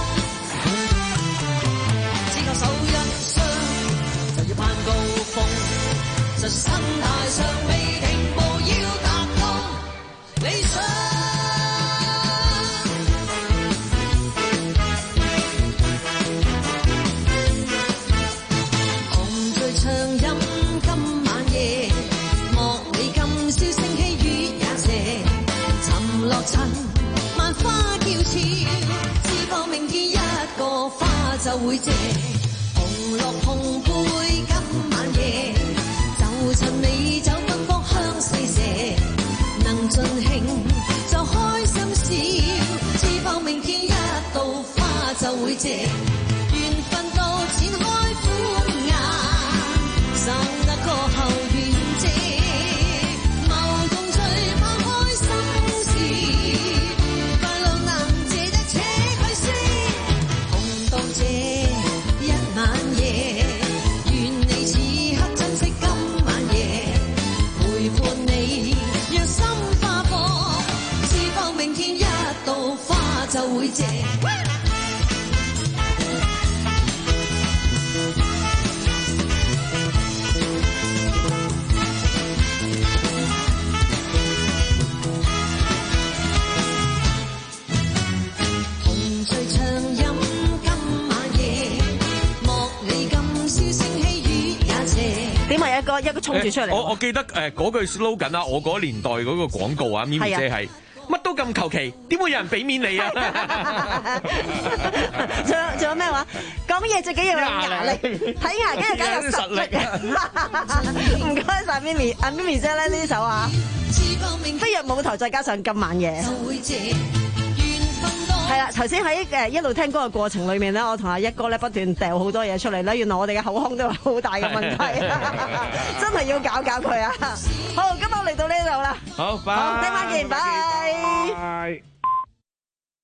只靠手一雙，就要攀高峰，就身大上未停步，要達到理想。紅醉暢飲今晚夜，莫理今宵星稀月也斜，沉落塵萬花嬌俏，只盼明天一個花就會謝。紅落紅杯今晚夜，就趁美酒奔芳香四射，能盡興就開心笑，只盼明天一道花就會謝，緣分到展開歡顏，手握過後願謝，謀共聚盼開心事，快樂能借得且佢先，紅到這一晚夜，願你此刻珍惜今晚夜，陪伴你讓心花火，只盼明天一道花就會謝。 一個一個衝住出嚟。
我我記得誒嗰句 slogan 啊，我嗰年代嗰個廣告啊，咪咪姐係。乜都咁求其，點會有人俾面你啊？
仲有仲有咩話？講嘢最緊要有牙力，睇牙跟住梗有實力啊！唔該晒咪咪，阿咪咪姐咧呢首啊，飛躍舞台再加上今晚夜。係啦，頭先喺誒一路聽歌嘅過程裏面咧，我同阿一哥咧不斷掉好多嘢出嚟咧，原來我哋嘅口腔都有好大嘅問題，真係要搞搞佢啊！好，今日我嚟到呢度啦，
好，拜，
好，聽晚見，拜。
拜。